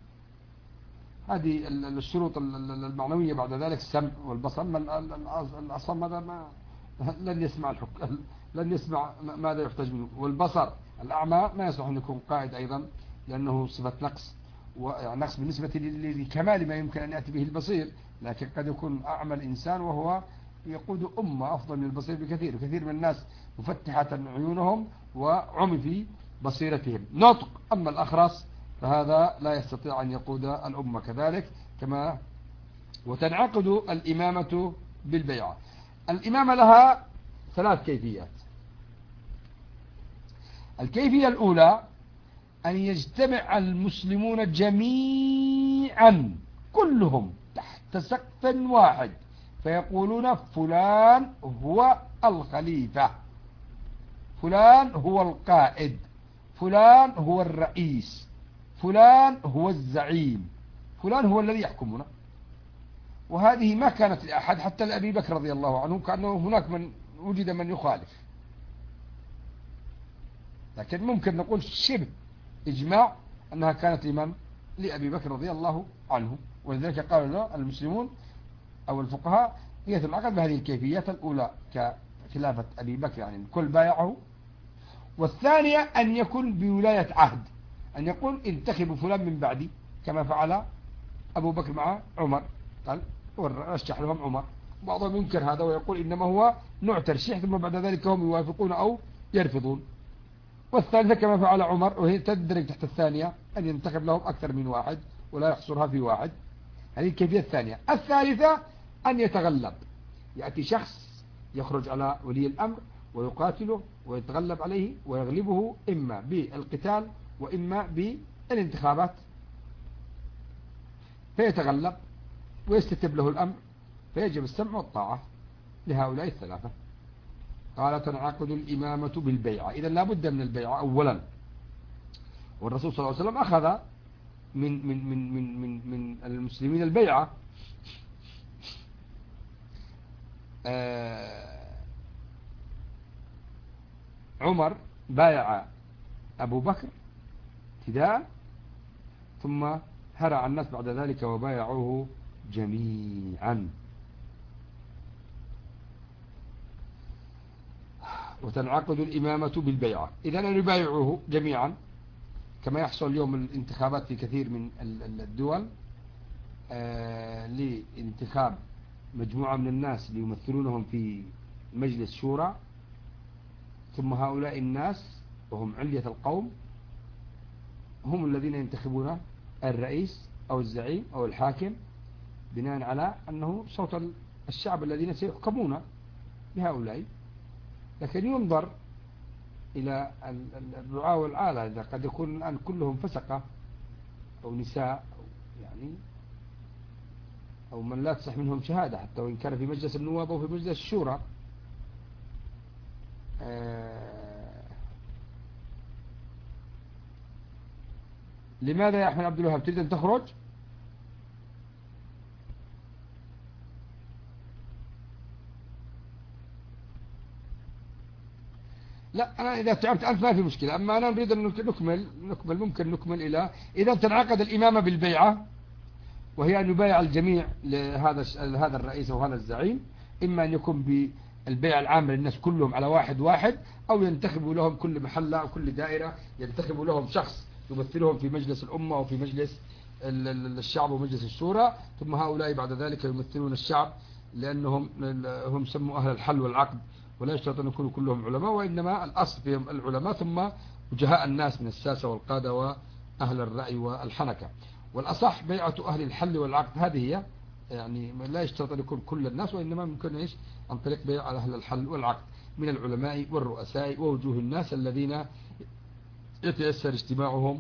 هذه الشروط المعنوية. بعد ذلك السمع والبصر. الأصم هذا ما لن يسمع لن يسمع ماذا يحتاج منه. والبصر، الأعمى ما يصلح أن يكون قائد أيضا، لأنه صفة نقص، ونقص بالنسبة لكمال ما يمكن أن يأتي به البصير، لكن قد يكون أعمى الإنسان وهو يقود أمة أفضل من البصير بكثير. وكثير من الناس مفتحة عيونهم وعمي في بصيرتهم. نطق. أما الأخرس فهذا لا يستطيع أن يقود الأمة كذلك. كما وتنعقد الإمامة بالبيعة. الإمامة لها ثلاث كيفيات. الكيفية الأولى أن يجتمع المسلمون جميعا كلهم تحت سقف واحد فيقولون فلان هو الخليفة، فلان هو القائد، فلان هو الرئيس، فلان هو الزعيم، فلان هو الذي يحكمنا. وهذه ما كانت لأحد حتى لأبي بكر رضي الله عنه، كأنه هناك من وجد من يخالف، لكن ممكن نقول شبه إجماع أنها كانت لمن؟ لأبي بكر رضي الله عنه. ولذلك قالوا له المسلمون أو الفقهاء يتنعقد بهذه الكيفيات. الأولى كخلافة أبي بكر، يعني الكل بايعه. والثانية أن يكون بولاية عهد، أن يقول انتخبوا فلان من بعدي، كما فعل أبو بكر مع عمر، قال ورشح لهم عمر. بعضهم ينكر هذا ويقول إنما هو نوع ترشيح، ثم بعد ذلك هم يوافقون أو يرفضون. والثالثة كما فعل عمر، وهي تندرج تحت الثانية، أن ينتخب لهم أكثر من واحد ولا يحصرها في واحد. هذه الكيفية الثانية. الثالثة أن يتغلب، يأتي شخص يخرج على ولي الأمر ويقاتله ويتغلب عليه ويغلبه، إما بالقتال وإما بالانتخابات، فيتغلب ويستتب له الأمر فيجب السمع والطاعة لهؤلاء الثلاثة. قال تنعقد الإمامة بالبيعة. إذا لا بد من البيعة أولا، والرسول صلى الله عليه وسلم أخذ من المسلمين البيعة. عمر بايع أبو بكر ابتداء، ثم هرع الناس بعد ذلك وبايعوه جميعا. وتنعقد الإمامة بالبيعة، إذا أن يبايعوه جميعا كما يحصل اليوم الانتخابات في كثير من الدول، لانتخاب مجموعة من الناس ليمثلونهم في مجلس شورى، ثم هؤلاء الناس وهم علية القوم هم الذين ينتخبون الرئيس أو الزعيم أو الحاكم بناء على أنه صوت الشعب الذين سيحكمون بهؤلاء. لكن ينظر إلى الرعاة والعالة، إذا قد يكون الآن كلهم فسقة أو نساء أو من لا تصح منهم شهادة، حتى وإن كان في مجلس النواب أو في مجلس الشورى. لماذا يا أحمد عبد الوهاب تريد أن تخرج؟ لا، أنا إذا تعبت أنت ما في مشكلة، أما أنا نريد أن نكمل ممكن نكمل إلى إذا تنعقد الإمامة بالبيعة، وهي أن يبايع الجميع لهذا الرئيس أو هذا الزعيم، إما أن يكون بالبيع العام للناس كلهم على واحد، أو ينتخبوا لهم كل محلة أو كل دائرة ينتخبوا لهم شخص يمثلهم في مجلس الأمة وفي مجلس الشعب ومجلس الشورى، ثم هؤلاء بعد ذلك يمثلون الشعب، لأنهم هم سموا أهل الحل والعقد، ولا يشترط أن يكونوا كلهم علماء، وإنما الأصل فيهم العلماء ثم وجهاء الناس من الساسة والقادة وأهل الرأي والحنكة. والأصح بيعة أهل الحل والعقد، هذه هي، يعني لا يشترط أن يكون كل الناس، وإنما ممكن عن طريق بيع أهل الحل والعقد من العلماء والرؤساء ووجوه الناس الذين يتيسر اجتماعهم،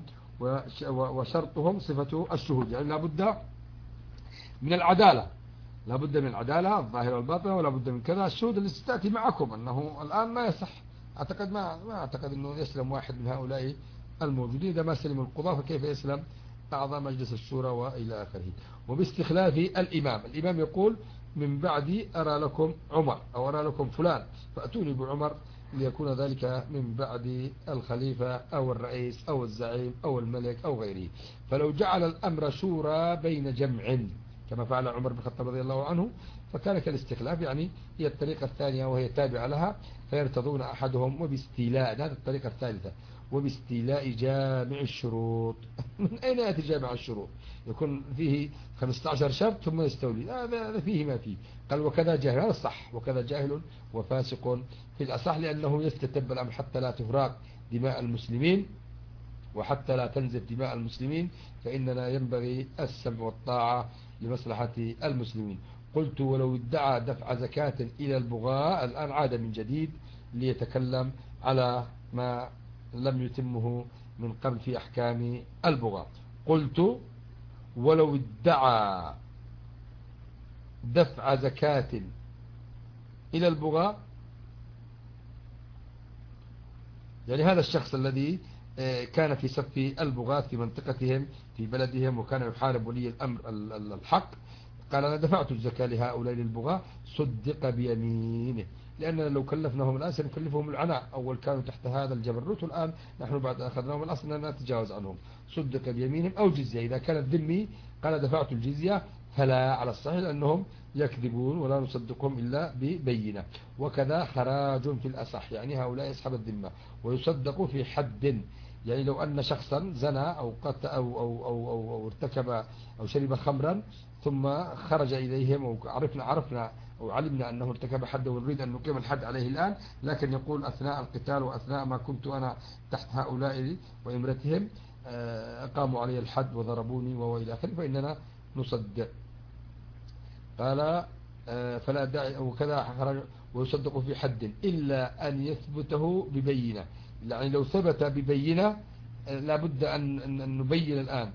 وشرطهم صفة الشهود. يعني لابد من العدالة، لابد من العدالة الظاهرة والباطنة، ولا بد من كذا. الشهود اللي ستأتي معكم أنه الآن ما يصح، أعتقد ما أعتقد أنه يسلم واحد من هؤلاء الموجودين. إذا ما سلم القضاة فكيف يسلم أعضاء مجلس الشورى وإلى آخره. وباستخلاف الإمام يقول من بعدي أرى لكم عمر أو أرى لكم فلان فأتوني بعمر، ليكون ذلك من بعد الخليفة أو الرئيس أو الزعيم أو الملك أو غيره. فلو جعل الأمر شورى بين جمع كما فعل عمر بن الخطاب رضي الله عنه فكان كالاستخلاف، يعني هي الطريقة الثانية وهي تابعة لها، فيرتضون أحدهم وباستيلاء، هذه الطريقة الثالثة، وباستيلاء جامع الشروط. من أين يأتي جامع الشروط؟ يكون فيه 15 شرط ثم يستولي، هذا فيه ما فيه. قال وكذا جاهل، هذا الصح، وكذا جاهل وفاسق في الأصح، لأنه يستتب الأمر حتى لا تهراق دماء المسلمين وحتى لا تنزف دماء المسلمين، فإننا ينبغي السمع والطاعة لمصلحة المسلمين. قلت ولو ادعى دفع زكاة إلى البغاء، الآن عاد من جديد ليتكلم على ما لم يتمه من قبل في أحكام البغاء. قلت ولو ادعى دفع زكاة إلى البغاء، يعني هذا الشخص الذي كان في صف البغاة في منطقتهم في بلدهم وكان يحارب ولي الأمر الحق، قال أنا دفعت الزكاة لهؤلاء للبغاة، صدق بيمينه، لأننا لو كلفناهم الآن سنكلفهم العناء. أول كانوا تحت هذا الجبروت، والآن نحن بعد أخذناهم الأصل أننا نتجاوز عنهم. صدق بيمينهم أو جزية، إذا كان الذمي قال دفعت الجزية فلا على الصحيح، لأنهم يكذبون ولا نصدقهم إلا ببينة. وكذا خراج في الأصح، يعني هؤلاء أصحاب الذمة، ويصدق في حد، يعني لو أن شخصا زنى أو قتل أو ارتكب أو شرب خمرا ثم خرج إليهم عرفنا أو علمنا أنه ارتكب حد ونريد أن نقيم الحد عليه الآن، لكن يقول أثناء القتال وأثناء ما كنت أنا تحت هؤلاء وإمرتهم أقاموا علي الحد وضربوني وإلى آخره، فإننا نصدق. قال فلا داعي، وكذا خرج ويصدق في حد إلا أن يثبته ببينة، يعني لو ثبت ببينة لابد أن نبين الآن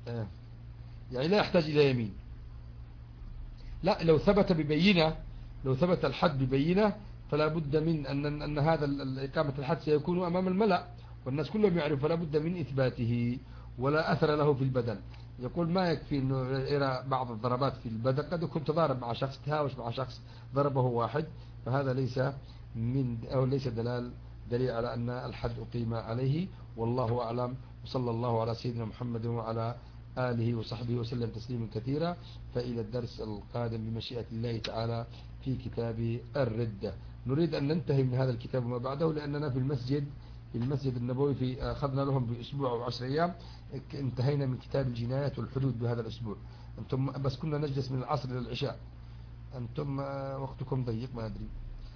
يعني لا يحتاج إلى يمين. لا، لو ثبت ببينة، لو ثبت الحد ببينة فلا بد من أن هذا إقامة الحد سيكون أمام الملأ والناس كلهم يعرف، فلا بد من إثباته، ولا أثر له في البدن. يقول ما يكفي أنه يرى بعض الضربات في البدن، قد يكون تضارب مع شخص، تهاوش مع شخص، ضربه واحد، فهذا ليس من أو ليس دليل على أن الحد أقيم عليه. والله أعلم، وصلى الله على سيدنا محمد وعلى آله وصحبه وسلم تسليما كثيرا. فإلى الدرس القادم بمشيئة الله تعالى في كتاب الردة. نريد أن ننتهي من هذا الكتاب وما بعده، لأننا في المسجد النبوي أخذنا لهم بأسبوع أو 10 أيام، انتهينا من كتاب الجنايات والحدود بهذا الأسبوع. أنتم بس كنا نجلس من العصر إلى العشاء، أنتم وقتكم ضيق، ما أدري.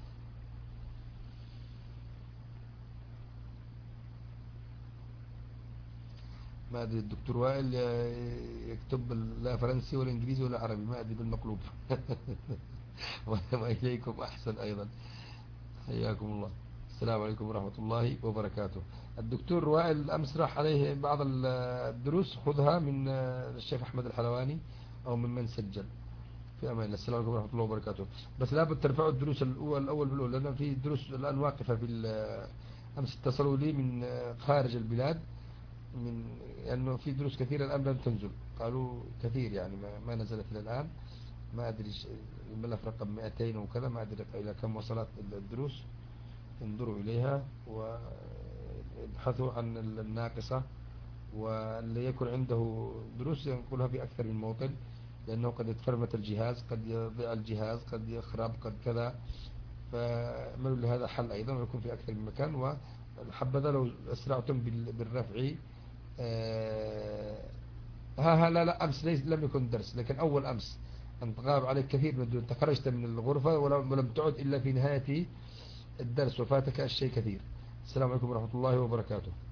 ما أدري الدكتور وائل يكتب لا فرنسي ولا إنجليزي ولا عربي، ما أدري بالمقلوب. وإليكم أحسن أيضا، حياكم الله. السلام عليكم ورحمة الله وبركاته. الدكتور وائل أمس راح عليه بعض الدروس، خذها من الشيخ أحمد الحلواني أو من سجل. في أمان الله. السلام عليكم ورحمة الله وبركاته. بس لابد ترفعوا الدروس الأول بالأول، لأن في دروس الآن واقفة أمس اتصلوا لي من خارج البلاد، لأنه في دروس كثيرة الآن لم تنزل، قالوا كثير يعني ما نزلت إلى الآن. ما أدري الملف رقم 200 وكذا، ما أدري إلى كم وصلت الدروس. انظروا إليها وابحثوا عن الناقصة، واللي يكون عنده دروس ينقلها في أكثر من موطن، لأنه قد يتفرمت الجهاز، قد يضيع الجهاز، قد يخرب، قد كذا. فعملوا لهذا حل أيضا، ويكون في أكثر من مكان. وحبذا لو أسرعتم بالرفع. لا أمس لم يكن درس، لكن أول أمس أنت غاب عليك كثير من الدروس، تخرجت من الغرفة ولم تعد إلا في نهاية الدرس، وفاتك الشيء كثير. السلام عليكم ورحمة الله وبركاته.